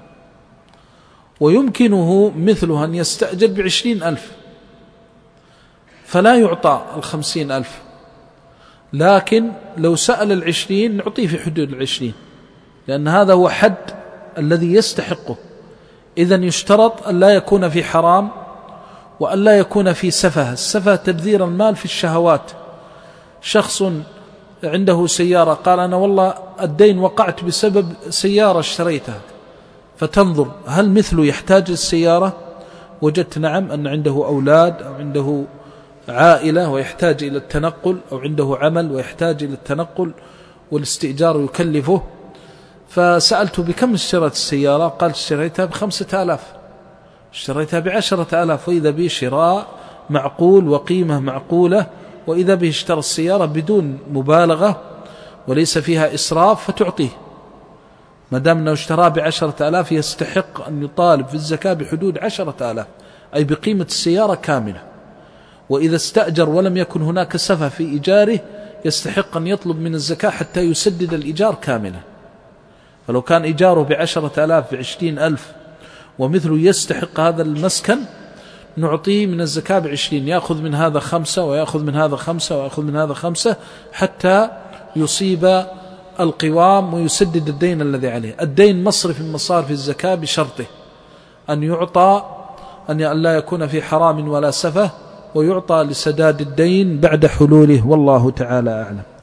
ويمكنه مثله أن يستأجر بعشرين ألف، فلا يعطى الخمسين ألف، لكن لو سأل العشرين نعطيه في حدود العشرين، لأن هذا هو حد الذي يستحقه. إذن يشترط أن لا يكون في حرام وأن لا يكون في سفه. السفه تبذير المال في الشهوات. شخص عنده سيارة قال أنا والله الدين وقعت بسبب سيارة اشتريتها، فتنظر هل مثله يحتاج السيارة؟ وجدت نعم أن عنده أولاد أو عنده عائلة ويحتاج إلى التنقل، أو عنده عمل ويحتاج إلى التنقل والاستئجار يكلفه، فسألته بكم اشتريت السيارة؟ قال اشتريتها بخمسة آلاف، اشتريتها بعشرة آلاف، وإذا به شراء معقول وقيمة معقولة، وإذا به اشترى السيارة بدون مبالغة وليس فيها إسراف فتعطيه، ما دام أنه اشترى بعشرة آلاف يستحق أن يطالب في الزكاة بحدود عشرة آلاف، أي بقيمة السيارة كاملة. وإذا استأجر ولم يكن هناك سفه في إيجاره يستحق أن يطلب من الزكاة حتى يسدد الإيجار كاملا. فلو كان إيجاره بعشرة آلاف بعشرين ألف ومثله يستحق هذا المسكن نعطيه من الزكاة بعشرين، يأخذ من هذا خمسة ويأخذ من هذا خمسة ويأخذ من هذا خمسة حتى يصيب القوام ويسدد الدين الذي عليه. الدين مصرف من مصارف الزكاة بشرطه أن يعطى أن لا يكون في حرام ولا سفه، ويعطى لسداد الدين بعد حلوله، والله تعالى أعلم.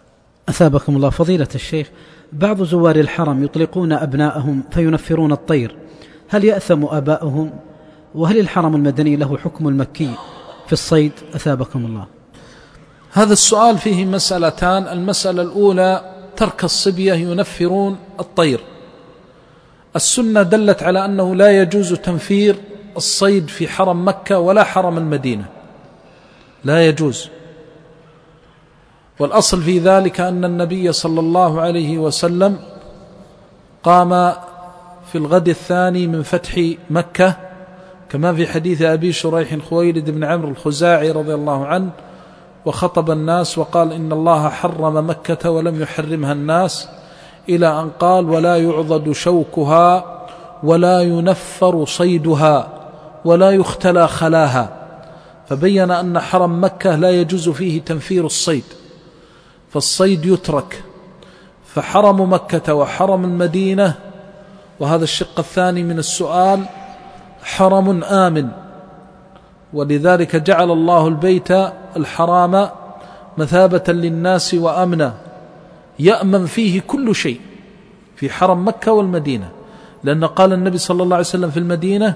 أثابكم الله فضيلة الشيخ، بعض زوار الحرم يطلقون أبناءهم فينفرون الطير، هل يأثم آباؤهم؟ وهل الحرم المدني له حكم المكي في الصيد؟ أثابكم الله. هذا السؤال فيه مسألتان. المسألة الأولى ترك الصبية ينفرون الطير. السنة دلت على أنه لا يجوز تنفير الصيد في حرم مكة ولا حرم المدينة، لا يجوز. والأصل في ذلك أن النبي صلى الله عليه وسلم قام في الغد الثاني من فتح مكة كما في حديث أبي شريح خويلد بن عمرو الخزاعي رضي الله عنه، وخطب الناس وقال إن الله حرم مكة ولم يحرمها الناس، إلى أن قال ولا يعضد شوكها ولا ينفر صيدها ولا يختلى خلاها، فبين أن حرم مكة لا يجوز فيه تنفير الصيد، فالصيد يترك. فحرم مكة وحرم المدينة، وهذا الشق الثاني من السؤال، حرم آمن، ولذلك جعل الله البيت الحرام مثابة للناس وأمنا، يأمن فيه كل شيء في حرم مكة والمدينة، لأن قال النبي صلى الله عليه وسلم في المدينة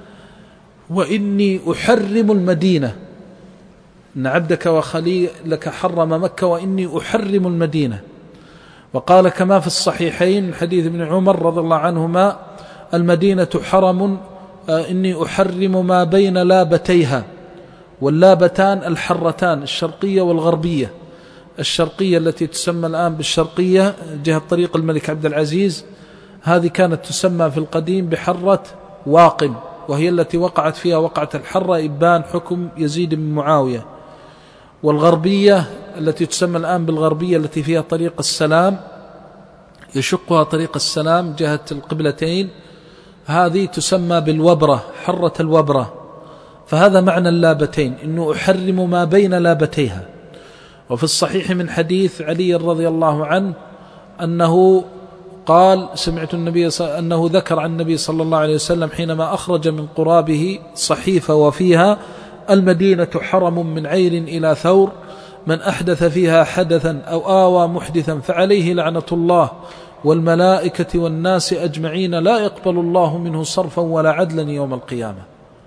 وإني أحرم المدينة، إن عبدك وخليلك حرم مكة وإني أحرم المدينة. وقال كما في الصحيحين حديث ابن عمر رضي الله عنهما المدينة حرم إني أحرم ما بين لابتيها، واللابتان الحرتان الشرقية والغربية، الشرقية التي تسمى الآن بالشرقية جهة طريق الملك عبد العزيز، هذه كانت تسمى في القديم بحرة واقم، وهي التي وقعت فيها وقعة الحرة إبان حكم يزيد بن معاوية. والغربية التي تسمى الآن بالغربية التي فيها طريق السلام يشقها طريق السلام جهة القبلتين، هذه تسمى بالوبرة، حرة الوبرة. فهذا معنى اللابتين، إنه أحرم ما بين لابتيها. وفي الصحيح من حديث علي رضي الله عنه أنه قال سمعت النبي أنه ذكر عن النبي صلى الله عليه وسلم حينما أخرج من قرابه صحيفة وفيها المدينة حرم من عير إلى ثور، من أحدث فيها حدثا أو آوى محدثا فعليه لعنة الله والملائكة والناس أجمعين لا يقبل الله منه صرفا ولا عدلا يوم القيامة.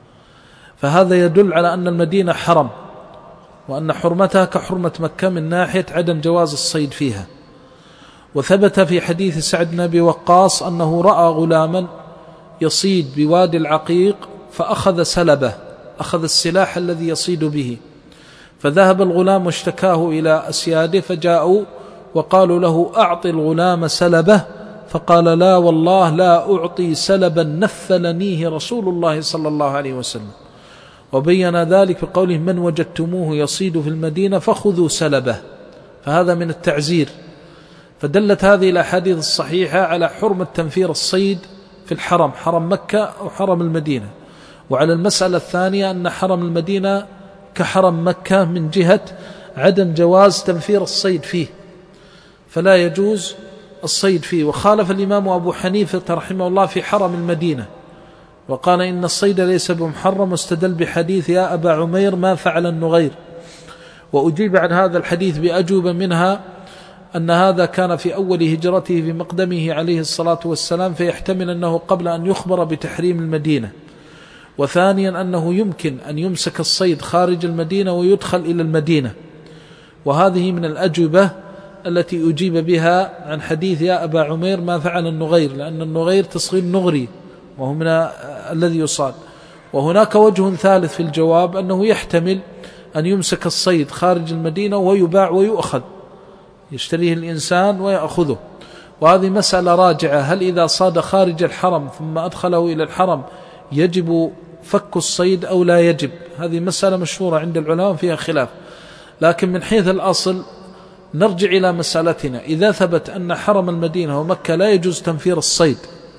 فهذا يدل على أن المدينة حرم، وأن حرمتها كحرمة مكة من ناحية عدم جواز الصيد فيها. وثبت في حديث سعد بن أبي وقاص أنه رأى غلاما يصيد بوادي العقيق فأخذ سلبه، أخذ السلاح الذي يصيد به، فذهب الغلام واشتكاه إلى أسياده، فجاءوا وقالوا له أعطي الغلام سلبه، فقال لا والله لا أعطي سلبا نفلنيه رسول الله صلى الله عليه وسلم. وبين ذلك بقوله من وجدتموه يصيد في المدينة فخذوا سلبه، فهذا من التعزير. فدلت هذه الأحاديث الصحيحة على حرمة تنفير الصيد في الحرم، حرم مكة أو حرم المدينة. وعلى المسألة الثانية أن حرم المدينة كحرم مكة من جهة عدم جواز تنفير الصيد فيه، فلا يجوز الصيد فيه. وخالف الإمام أبو حنيفة رحمه الله في حرم المدينة، وقال إن الصيد ليس بمحرم، واستدل بحديث يا أبا عمير ما فعل النغير. وأجيب عن هذا الحديث بأجوبة، منها أن هذا كان في أول هجرته في مقدمه عليه الصلاة والسلام، فيحتمل أنه قبل أن يخبر بتحريم المدينة. وثانيا أنه يمكن أن يمسك الصيد خارج المدينة ويدخل إلى المدينة، وهذه من الأجوبة التي أجيب بها عن حديث يا أبا عمير ما فعل النغير، لأن النغير تصغير نغري وهو من الذي يصاد. وهناك وجه ثالث في الجواب، أنه يحتمل أن يمسك الصيد خارج المدينة ويباع ويؤخذ، يشتريه الإنسان ويأخذه. وهذه مسألة راجعة، هل إذا صاد خارج الحرم ثم أدخله إلى الحرم يجب فك الصيد أو لا يجب؟ هذه مسألة مشهورة عند العلماء فيها خلاف، لكن من حيث الأصل نرجع إلى مسألتنا. إذا ثبت أن حرم المدينة ومكة لا يجوز تنفير الصيد،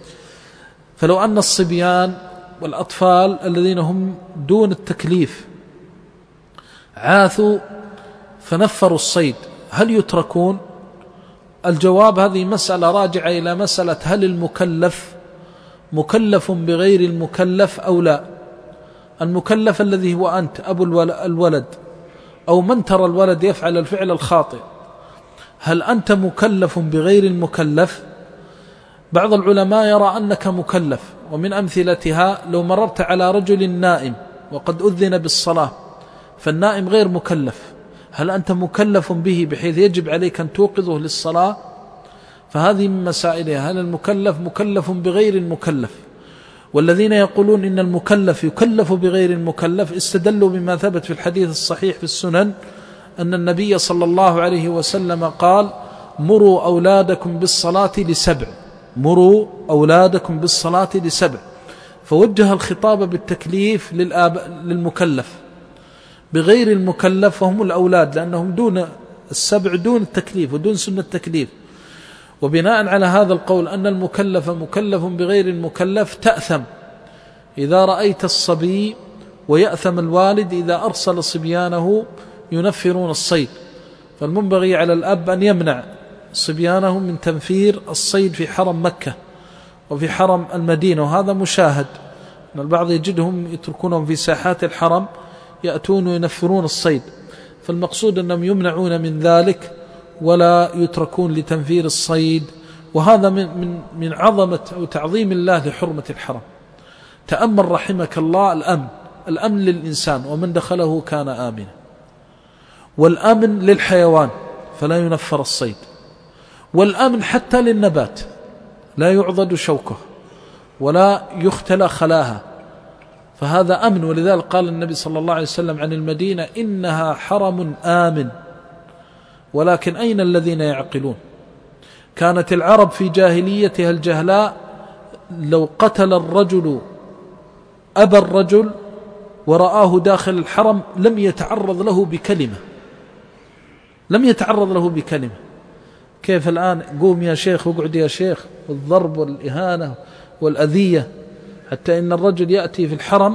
فلو أن الصبيان والأطفال الذين هم دون التكليف عاثوا فنفروا الصيد، هل يتركون؟ الجواب هذه مسألة راجعة إلى مسألة هل المكلف مكلف بغير المكلف أو لا. المكلف الذي هو أنت أبو الولد أو من ترى الولد يفعل الفعل الخاطئ، هل أنت مكلف بغير المكلف؟ بعض العلماء يرى أنك مكلف، ومن أمثلتها لو مررت على رجل نائم وقد أذن بالصلاة، فالنائم غير مكلف، هل أنت مكلف به بحيث يجب عليك أن توقظه للصلاة؟ فهذه من مسائلها، هل المكلف مكلف بغير المكلف؟ والذين يقولون إن المكلف يكلف بغير المكلف استدلوا بما ثبت في الحديث الصحيح في السنن أن النبي صلى الله عليه وسلم قال: مروا أولادكم بالصلاة لسبع، مروا أولادكم بالصلاة لسبع، فوجه الخطاب بالتكليف للآباء للمكلف، بغير المكلف وهم الأولاد، لأنهم دون السبع، دون التكليف ودون سنة التكليف. وبناء على هذا القول أن المكلف مكلف بغير المكلف تأثم إذا رأيت الصبي، ويأثم الوالد إذا أرسل صبيانه ينفرون الصيد. فالمنبغي على الأب أن يمنع صبيانه من تنفير الصيد في حرم مكة وفي حرم المدينة، وهذا مشاهد أن البعض يجدهم يتركونهم في ساحات الحرم يأتون وينفرون الصيد، فالمقصود أنهم يمنعون من ذلك ولا يتركون لتنفير الصيد، وهذا من, من, من عظمة أو تعظيم الله لحرمة الحرم. تأمل رحمك الله الأمن، الأمن للإنسان ومن دخله كان آمنا، والأمن للحيوان فلا ينفر الصيد، والأمن حتى للنبات لا يعضد شوكه ولا يختلى خلاها، فهذا أمن. ولذلك قال النبي صلى الله عليه وسلم عن المدينة: إنها حرم آمن، ولكن أين الذين يعقلون؟ كانت العرب في جاهليتها الجهلاء لو قتل الرجل أبا الرجل ورآه داخل الحرم لم يتعرض له بكلمة، لم يتعرض له بكلمة. كيف الآن؟ قوم يا شيخ واقعد يا شيخ، والضرب والإهانة والأذية، حتى إن الرجل يأتي في الحرم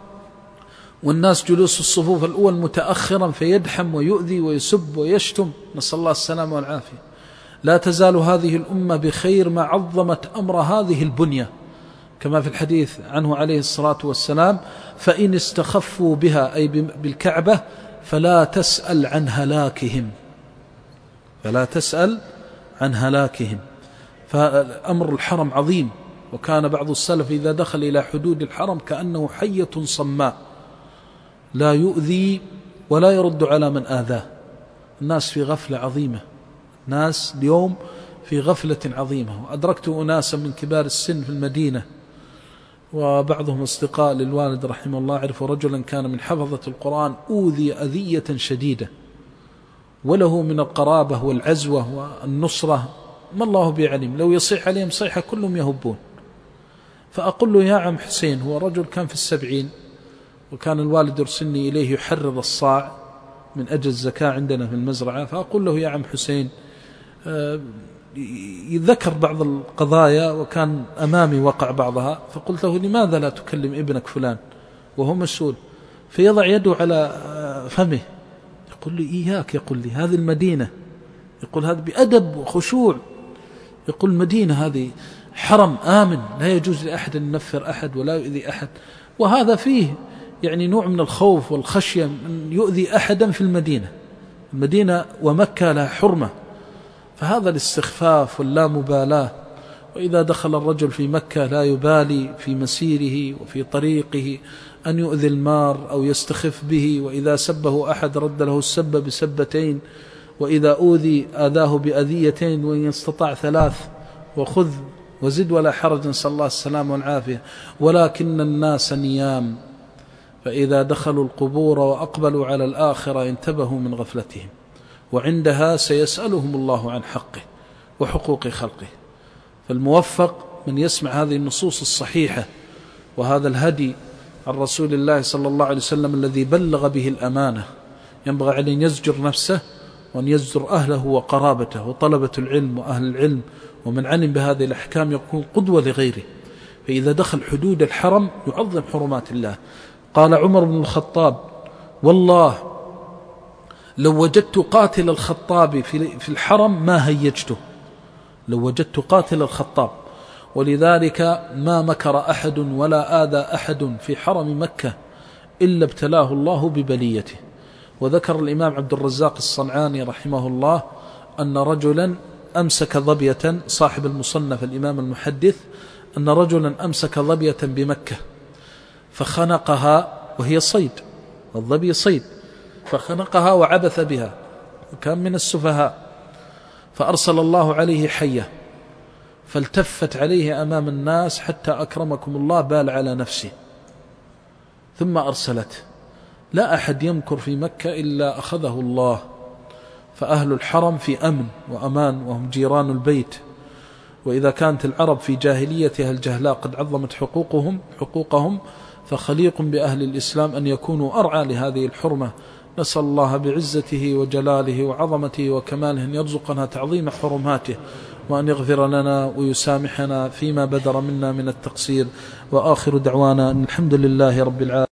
والناس جلوس الصفوف الأول متأخرا فيدحم ويؤذي ويسب ويشتم، نسأل الله السلامة والعافية. لا تزال هذه الأمة بخير ما عظمت أمر هذه البنية، كما في الحديث عنه عليه الصلاة والسلام: فإن استخفوا بها أي بالكعبة فلا تسأل عن هلاكهم، فلا تسأل عن هلاكهم. فأمر الحرم عظيم، وكان بعض السلف إذا دخل إلى حدود الحرم كأنه حية صماء لا يؤذي ولا يرد على من آذاه. الناس في غفلة عظيمة، الناس اليوم في غفلة عظيمة. وأدركت أناسا من كبار السن في المدينة وبعضهم أصدقاء للوالد رحمه الله، عرفوا رجلا كان من حفظة القرآن أوذي أذية شديدة، وله من القرابة والعزوة والنصرة ما الله بعلم، لو يصيح عليهم صيحة كلهم يهبون. فأقول له: يا عم حسين، هو رجل كان في السبعين، وكان الوالد يرسلني إليه يحرر الصاع من أجل الزكاة عندنا في المزرعة، فأقول له: يا عم حسين، يذكر بعض القضايا وكان أمامي وقع بعضها، فقلت له: لماذا لا تكلم ابنك فلان وهو مسؤول؟ فيضع يده على فمه يقول لي: إياك، يقول لي هذه المدينة، يقول هذا بأدب وخشوع، يقول المدينة هذه حرم آمن لا يجوز لأحد أن ينفر أحد ولا يؤذي أحد. وهذا فيه يعني نوع من الخوف والخشية من يؤذي أحدا في المدينة. المدينة ومكة لها حرمة، فهذا الاستخفاف واللامبالاة. وإذا دخل الرجل في مكة لا يبالي في مسيره وفي طريقه أن يؤذي المار أو يستخف به، وإذا سبه أحد رد له السب بسبتين، وإذا أوذي آذاه بأذيتين، وإن استطاع ثلاث، وخذ وزد ولا حرج، نسأل الله السلامة والعافية. ولكن الناس نيام، فإذا دخلوا القبور وأقبلوا على الآخرة انتبهوا من غفلتهم، وعندها سيسألهم الله عن حقه وحقوق خلقه. فالموفق من يسمع هذه النصوص الصحيحة وهذا الهدي عن رسول الله صلى الله عليه وسلم الذي بلغ به الأمانة، ينبغي عليه أن يزجر نفسه وأن يزجر أهله وقرابته وطلبة العلم وأهل العلم ومن علم بهذه الأحكام يكون قدوة لغيره. فإذا دخل حدود الحرم يعظم حرمات الله. قال عمر بن الخطاب: والله لو وجدت قاتل الخطاب في الحرم ما هيجته، لو وجدت قاتل الخطاب. ولذلك ما مكر أحد ولا آذى أحد في حرم مكة إلا ابتلاه الله ببليته. وذكر الإمام عبد الرزاق الصنعاني رحمه الله أن رجلا أمسك ظبية، صاحب المصنف الإمام المحدث، أن رجلا أمسك ظبية بمكة فخنقها، وهي صيد، الظبي صيد، فخنقها وعبث بها وكان من السفهاء، فأرسل الله عليه حية فالتفت عليه أمام الناس حتى أكرمكم الله بال على نفسه، ثم أرسلته. لا أحد يمكر في مكة إلا أخذه الله، فأهل الحرم في أمن وأمان وهم جيران البيت. وإذا كانت العرب في جاهليتها الجهلاء قد عظمت حقوقهم حقوقهم فخليق بأهل الإسلام أن يكونوا أرعى لهذه الحرمة. نسأل الله بعزته وجلاله وعظمته وكماله أن يرزقنا تعظيم حرماته، وأن يغفر لنا ويسامحنا فيما بدر منا من التقصير. وآخر دعوانا أن الحمد لله رب العالمين.